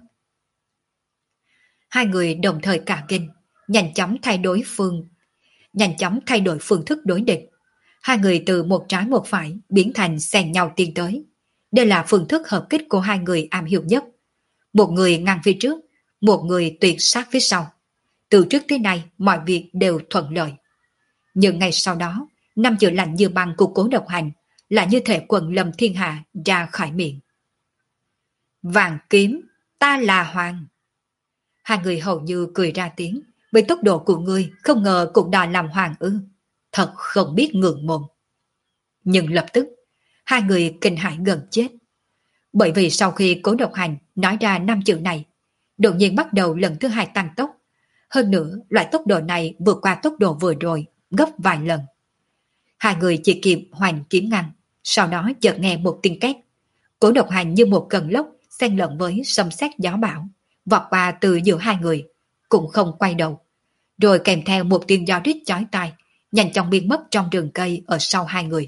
Hai người đồng thời cả kinh, nhanh chóng thay đổi phương, nhanh chóng thay đổi phương thức đối địch. Hai người từ một trái một phải biến thành xen nhau tiến tới. Đây là phương thức hợp kích của hai người am hiểu nhất. Một người ngăn phía trước, một người tuyệt sát phía sau. Từ trước tới nay mọi việc đều thuận lợi. Nhưng ngày sau đó, năm chữ lạnh như băng của Cố Độc Hành là như thể quần lâm thiên hạ ra khỏi miệng. Vàng kiếm, ta là hoàng. Hai người hầu như cười ra tiếng, với tốc độ của ngươi không ngờ cũng đòi làm hoàng ư. Thật không biết ngượng mồm. Nhưng lập tức, hai người kinh hãi gần chết. Bởi vì sau khi Cố Độc Hành nói ra năm chữ này, đột nhiên bắt đầu lần thứ hai tăng tốc. Hơn nữa, loại tốc độ này vượt qua tốc độ vừa rồi gấp vài lần. Hai người chỉ kịp hoành kiếm ngăn, sau đó chợt nghe một tiếng két. Cố Độc Hành như một cơn lốc xen lẫn với sấm sét gió bão, vọt qua từ giữa hai người, cũng không quay đầu. Rồi kèm theo một tiếng gió rít chói tai, nhanh chóng biến mất trong rừng cây ở sau hai người.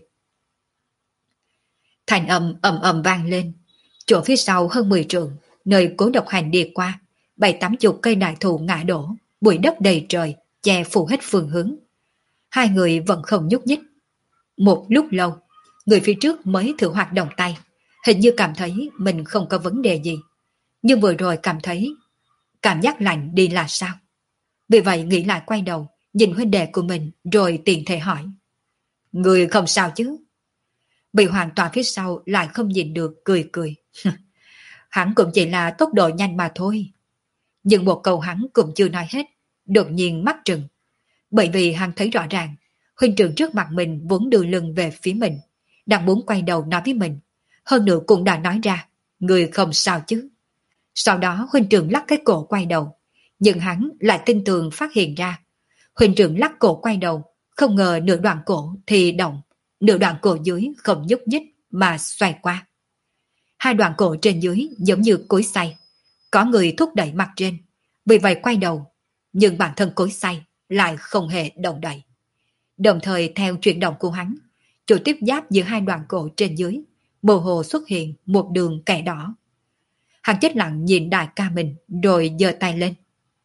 Thành âm ầm ầm vang lên, chỗ phía sau hơn mười trượng, nơi Cố Độc Hành đi qua, bảy tám chục cây đại thụ ngã đổ, bụi đất đầy trời, che phủ hết phương hướng. Hai người vẫn không nhúc nhích. Một lúc lâu, người phía trước mới thử hoạt động tay, hình như cảm thấy mình không có vấn đề gì. Nhưng vừa rồi cảm thấy cảm giác lạnh đi là sao? Vì vậy nghĩ lại quay đầu, nhìn huynh đệ của mình rồi tiện thể hỏi. Người không sao chứ? Bị hoàn toàn phía sau lại không nhìn được cười cười. Hắn cũng chỉ là tốc độ nhanh mà thôi. Nhưng một câu hắn cũng chưa nói hết, đột nhiên mắt trừng. Bởi vì hắn thấy rõ ràng, huynh trưởng trước mặt mình vốn đưa lưng về phía mình, đang muốn quay đầu nói với mình. Hơn nữa cũng đã nói ra, người không sao chứ. Sau đó huynh trưởng lắc cái cổ quay đầu, nhưng hắn lại tin tường phát hiện ra. Huynh trưởng lắc cổ quay đầu, không ngờ nửa đoạn cổ thì động, nửa đoạn cổ dưới không nhúc nhích mà xoay qua. Hai đoạn cổ trên dưới giống như cối xay, có người thúc đẩy mặt trên, vì vậy quay đầu, nhưng bản thân cối xay lại không hề động đậy. Đồng thời theo chuyển động của hắn, chỗ tiếp giáp giữa hai đoạn cổ trên dưới, mơ hồ xuất hiện một đường kẻ đỏ. Hắn chết lặng nhìn đại ca mình rồi giơ tay lên.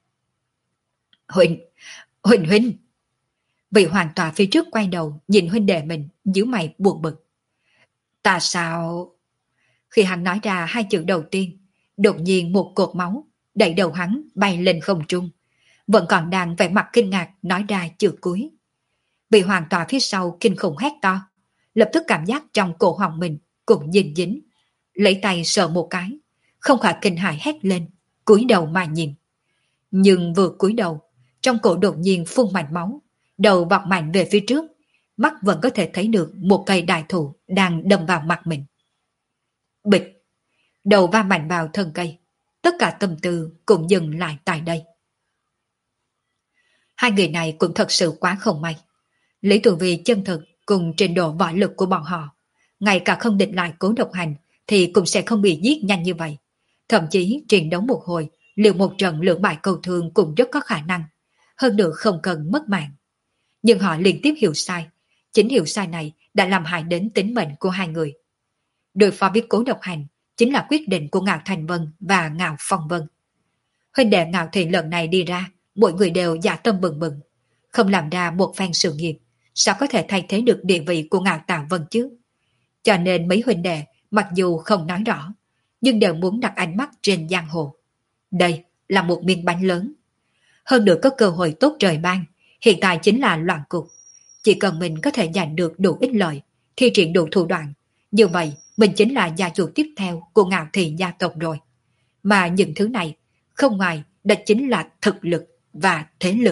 Huynh, huynh huynh. Vị hoàn tọa phía trước quay đầu nhìn huynh đệ mình, nhíu mày buồn bực. Ta sao? Khi hắn nói ra hai chữ đầu tiên, đột nhiên một cột máu đẩy đầu hắn bay lên không trung, vẫn còn đang vẻ mặt kinh ngạc nói ra chữ cuối. Vị hoàn tọa phía sau kinh khủng hét to, lập tức cảm giác trong cổ họng mình cũng dính dính, lấy tay sờ một cái, không khỏi kinh hãi hét lên, cúi đầu mà nhìn. Nhưng vừa cúi đầu, trong cổ đột nhiên phun mạnh máu, đầu vọt mạnh về phía trước, mắt vẫn có thể thấy được một cây đại thụ đang đâm vào mặt mình. Bịch, đầu va mạnh vào thân cây, tất cả tâm tư cũng dừng lại tại đây. Hai người này cũng thật sự quá không may. Lý Tường Vi chân thực cùng trình độ võ lực của bọn họ, ngay cả không địch lại Cố Độc Hành thì cũng sẽ không bị giết nhanh như vậy. Thậm chí chiến đấu một hồi, liệu một trận lưỡng bại câu thương cũng rất có khả năng, hơn nữa không cần mất mạng. Nhưng họ liên tiếp hiểu sai, chính hiểu sai này đã làm hại đến tính mệnh của hai người. Đối phó với Cố Độc Hành chính là quyết định của Ngạo Thành Vân và Ngạo Phong Vân. Huynh đệ Ngạo Thị lần này đi ra, mỗi người đều dạ tâm bừng bừng, không làm ra một phen sự nghiệp, sao có thể thay thế được địa vị của Ngạo Tào Vân chứ? Cho nên mấy huynh đệ mặc dù không nói rõ, nhưng đều muốn đặt ánh mắt trên giang hồ. Đây là một miếng bánh lớn. Hơn nữa có cơ hội tốt trời ban, hiện tại chính là loạn cục. Chỉ cần mình có thể giành được đủ ích lợi, thi triển đủ thủ đoạn, như vậy mình chính là gia chủ tiếp theo của Ngạo Thị gia tộc rồi. Mà những thứ này không ngoài đó chính là thực lực và thế lực.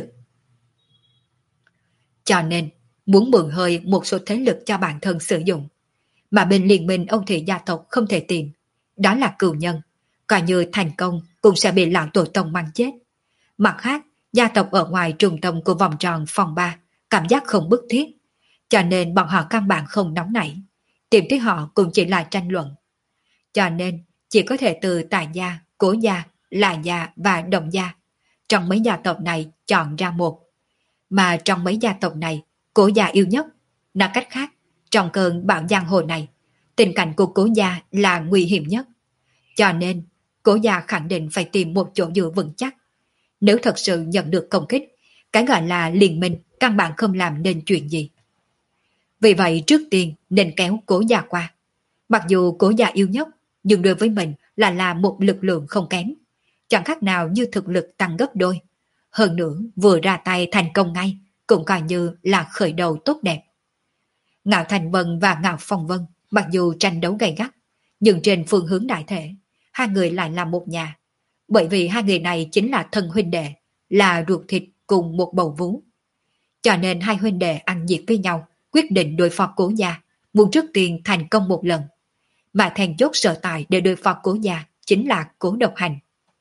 Cho nên muốn mượn hơi một số thế lực cho bản thân sử dụng, mà bên liên minh ông thị gia tộc không thể tìm, đó là cừu nhân, coi như thành công cũng sẽ bị lão tổ tông mang chết. Mặt khác, gia tộc ở ngoài trung tâm của vòng tròn phòng ba cảm giác không bức thiết, cho nên bọn họ căn bản không nóng nảy, tìm tới họ cũng chỉ là tranh luận. Cho nên chỉ có thể từ Tài gia, Cố gia, La gia và Đồng gia, trong mấy gia tộc này chọn ra một. Mà trong mấy gia tộc này, Cố gia yêu nhất. Nói cách khác, trong cơn bão giang hồ này, tình cảnh của Cố gia là nguy hiểm nhất. Cho nên, Cố gia khẳng định phải tìm một chỗ dựa vững chắc. Nếu thật sự nhận được công kích, cái gọi là liên minh căn bản không làm nên chuyện gì. Vì vậy trước tiên nên kéo Cố gia qua. Mặc dù Cố gia yêu nhất, nhưng đối với mình là là một lực lượng không kém. Chẳng khác nào như thực lực tăng gấp đôi. Hơn nữa vừa ra tay thành công ngay, cũng coi như là khởi đầu tốt đẹp. Ngạo Thành Vân và Ngạo Phong Vân mặc dù tranh đấu gay gắt, nhưng trên phương hướng đại thể, hai người lại là một nhà. Bởi vì hai người này chính là thân huynh đệ, là ruột thịt cùng một bầu vú. Cho nên hai huynh đệ ăn nhiệt với nhau, quyết định đối phó Cố gia, muốn trước tiên thành công một lần. mà then chốt sở tài để đối phó Cố gia chính là Cố Độc Hành.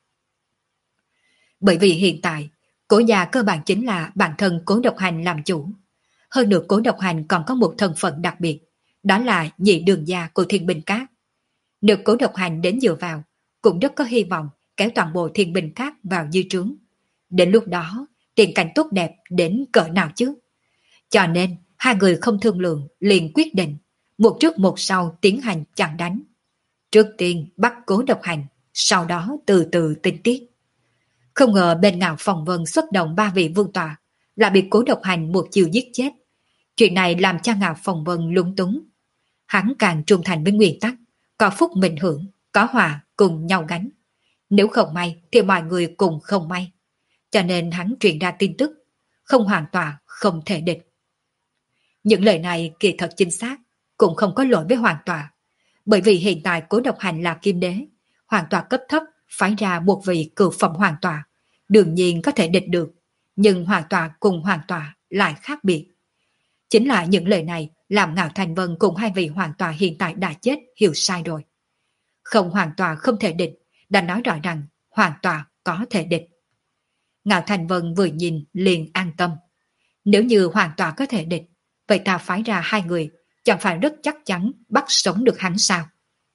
Bởi vì hiện tại, Cố gia cơ bản chính là bản thân Cố Độc Hành làm chủ. Hơn nữa Cố Độc Hành còn có một thân phận đặc biệt, đó là nhị đường gia của Thiên Bình Các. Nếu Cố Độc Hành đến dựa vào, cũng rất có hy vọng kéo toàn bộ Thiên Bình Các vào dư trướng. Đến lúc đó, tiền cảnh tốt đẹp đến cỡ nào chứ? Cho nên, hai người không thương lượng, liền quyết định, một trước một sau tiến hành chặn đánh. Trước tiên bắt Cố Độc Hành, sau đó từ từ tinh tiết. Không ngờ bên Ngạo Phong Vân xuất động ba vị vương tọa, lại bị Cố Độc Hành một chiều giết chết. Chuyện này làm cho Ngạo Phong Vân lúng túng. Hắn càng trung thành với nguyên tắc, có phúc mình hưởng, có hòa cùng nhau gánh. Nếu không may thì mọi người cùng không may. Cho nên hắn truyền ra tin tức, không hoàn toàn không thể địch. Những lời này kỳ thật chính xác, cũng không có lỗi với Hoàng tọa. Bởi vì hiện tại Cố Độc Hành là kim đế, Hoàng tọa cấp thấp phái ra một vị cửu phẩm Hoàng tọa, đương nhiên có thể địch được. Nhưng Hoàng tọa cùng Hoàng tọa lại khác biệt. Chính là những lời này làm Ngạo Thành Vân cùng hai vị Hoàng tọa hiện tại đã chết hiểu sai rồi. Không Hoàng tọa không thể địch, đã nói rõ rằng Hoàng tọa có thể địch. Ngạo Thành Vân vừa nhìn liền an tâm. Nếu như Hoàng tọa có thể địch, vậy ta phái ra hai người, chẳng phải rất chắc chắn bắt sống được hắn sao?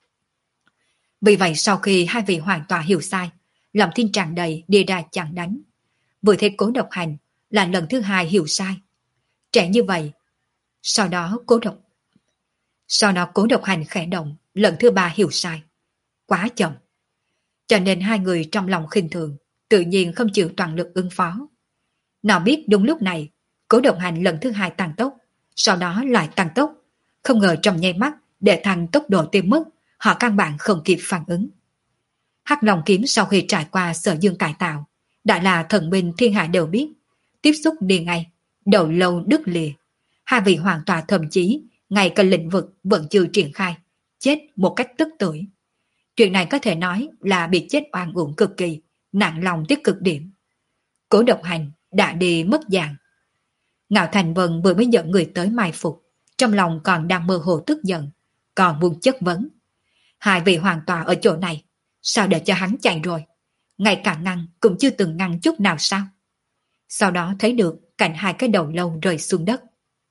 Vì vậy sau khi hai vị Hoàng tọa hiểu sai, lòng tin tràn đầy đi ra chặn đánh. Vừa thấy Cố Độc Hành là lần thứ hai hiểu sai. Trẻ như vậy, sau đó Cố Độc sau đó Cố Độc Hành khẽ động, lần thứ ba hiểu sai. Quá chậm. Cho nên hai người trong lòng khinh thường, tự nhiên không chịu toàn lực ứng phó. Nào biết đúng lúc này, Cố Độc Hành lần thứ hai tăng tốc, sau đó lại tăng tốc. Không ngờ trong nháy mắt, để thành tốc độ tiêm mức, họ căn bản không kịp phản ứng. Hắc Long kiếm sau khi trải qua Sở Dương cải tạo, đã là thần binh thiên hạ đều biết, tiếp xúc đi ngay, đầu lâu đứt lìa. Hai vị hoàng tọa thậm chí, ngay cả lĩnh vực vẫn chưa triển khai, chết một cách tức tưởi. Chuyện này có thể nói là bị chết oan uổng cực kỳ, nặng lòng tới cực điểm. Cố Độc Hành đã đi mất dạng. Ngạo Thành Vân vừa mới dẫn người tới mai phục, trong lòng còn đang mơ hồ tức giận, còn muốn chất vấn. Hai vị hoàng tọa ở chỗ này, sao để cho hắn chạy rồi? Ngay cả ngăn cũng chưa từng ngăn chút nào sao? Sau đó thấy được cạnh hai cái đầu lâu rơi xuống đất.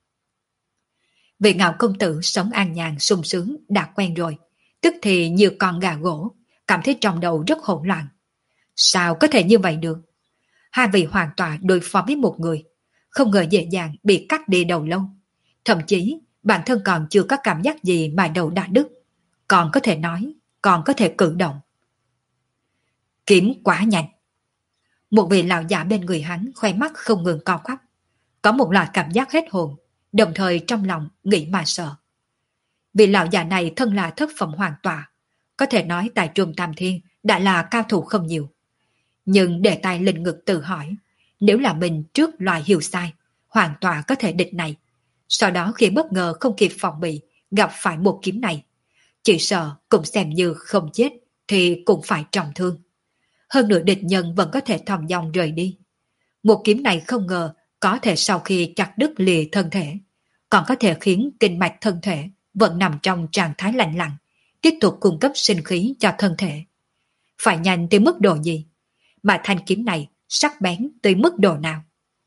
Vị Ngạo công tử sống an nhàn sung sướng đã quen rồi, tức thì như con gà gỗ, cảm thấy trong đầu rất hỗn loạn. Sao có thể như vậy được? Hai vị hoàng tọa đối phó với một người, không ngờ dễ dàng bị cắt đi đầu lâu. Thậm chí bản thân còn chưa có cảm giác gì mà đầu đã đứt, còn có thể nói, còn có thể cử động. Kiếm quá nhanh. Một vị lão giả bên người hắn khoe mắt không ngừng co quắp, có một loại cảm giác hết hồn, đồng thời trong lòng nghĩ mà sợ. Vị lão giả này thân là thất phẩm hoàng tọa, có thể nói tại Trung Tam Thiên đã là cao thủ không nhiều. Nhưng để tay lên ngực tự hỏi, nếu là mình trước loại hiểu sai, hoàng tọa có thể địch này. Sau đó khi bất ngờ không kịp phòng bị, gặp phải một kiếm này, chỉ sợ cũng xem như không chết thì cũng phải trọng thương. Hơn nữa địch nhân vẫn có thể thòng dong rời đi. Một kiếm này không ngờ có thể sau khi chặt đứt lìa thân thể, còn có thể khiến kinh mạch thân thể vẫn nằm trong trạng thái lạnh lặng, tiếp tục cung cấp sinh khí cho thân thể. Phải nhanh tới mức độ gì? Mà thanh kiếm này sắc bén tới mức độ nào?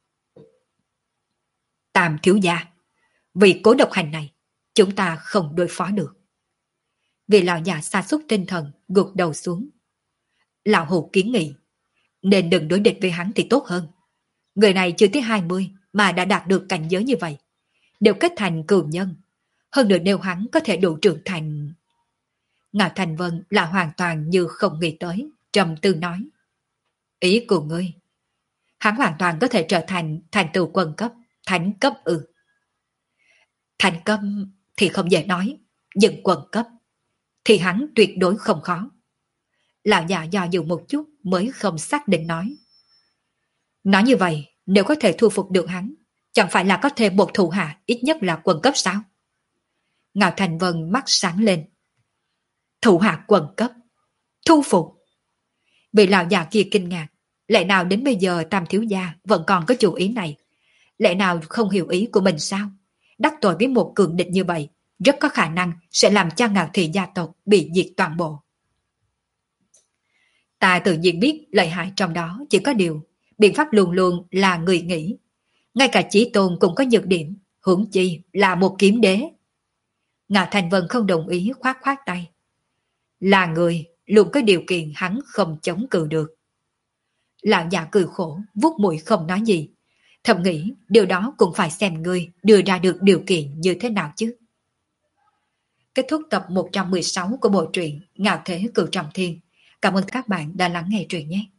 Tam thiếu gia, vì Cố Độc Hành này, chúng ta không đối phó được. Vì lão già sa sút tinh thần gục đầu xuống. Lão Hù kiến nghị, nên đừng đối địch với hắn thì tốt hơn. Người này chưa tới hai mươi mà đã đạt được cảnh giới như vậy, đều kết thành cừu nhân. Hơn nữa nếu hắn có thể đủ trưởng thành... Ngạo Thành Vân là hoàn toàn như không nghĩ tới, trầm tư nói. Ý của ngươi, hắn hoàn toàn có thể trở thành thành tựu quân cấp, thánh cấp ư? Thành cấp thì không dễ nói, nhưng quân cấp thì hắn tuyệt đối không khó. Lão già do dự một chút mới không xác định nói. Nói như vậy, nếu có thể thu phục được hắn, chẳng phải là có thêm một thủ hạ ít nhất là quân cấp sao? Ngạo Thành Vân mắt sáng lên. Thủ hạ quân cấp, thu phục. Vị lão già kia kinh ngạc, lẽ nào đến bây giờ Tam thiếu gia vẫn còn có chủ ý này? Lẽ nào không hiểu ý của mình sao? Đắc tội với một cường địch như vậy, rất có khả năng sẽ làm cho Ngạo Thị gia tộc bị diệt toàn bộ. Ta tự nhiên biết lợi hại trong đó, chỉ có điều biện pháp luôn luôn là người nghĩ. Ngay cả Chí Tôn cũng có nhược điểm, huống chi là một kiếm đế. Ngạo Thành Vân không đồng ý, khoát khoát tay. Là người, luôn có điều kiện hắn không chống cự được. Lão già cười khổ, vuốt mũi không nói gì. Thầm nghĩ điều đó cũng phải xem ngươi đưa ra được điều kiện như thế nào chứ. Kết thúc tập một trăm mười sáu của bộ truyện Ngạo Thế Cửu Trọng Thiên. Cảm ơn các bạn đã lắng nghe truyện nhé.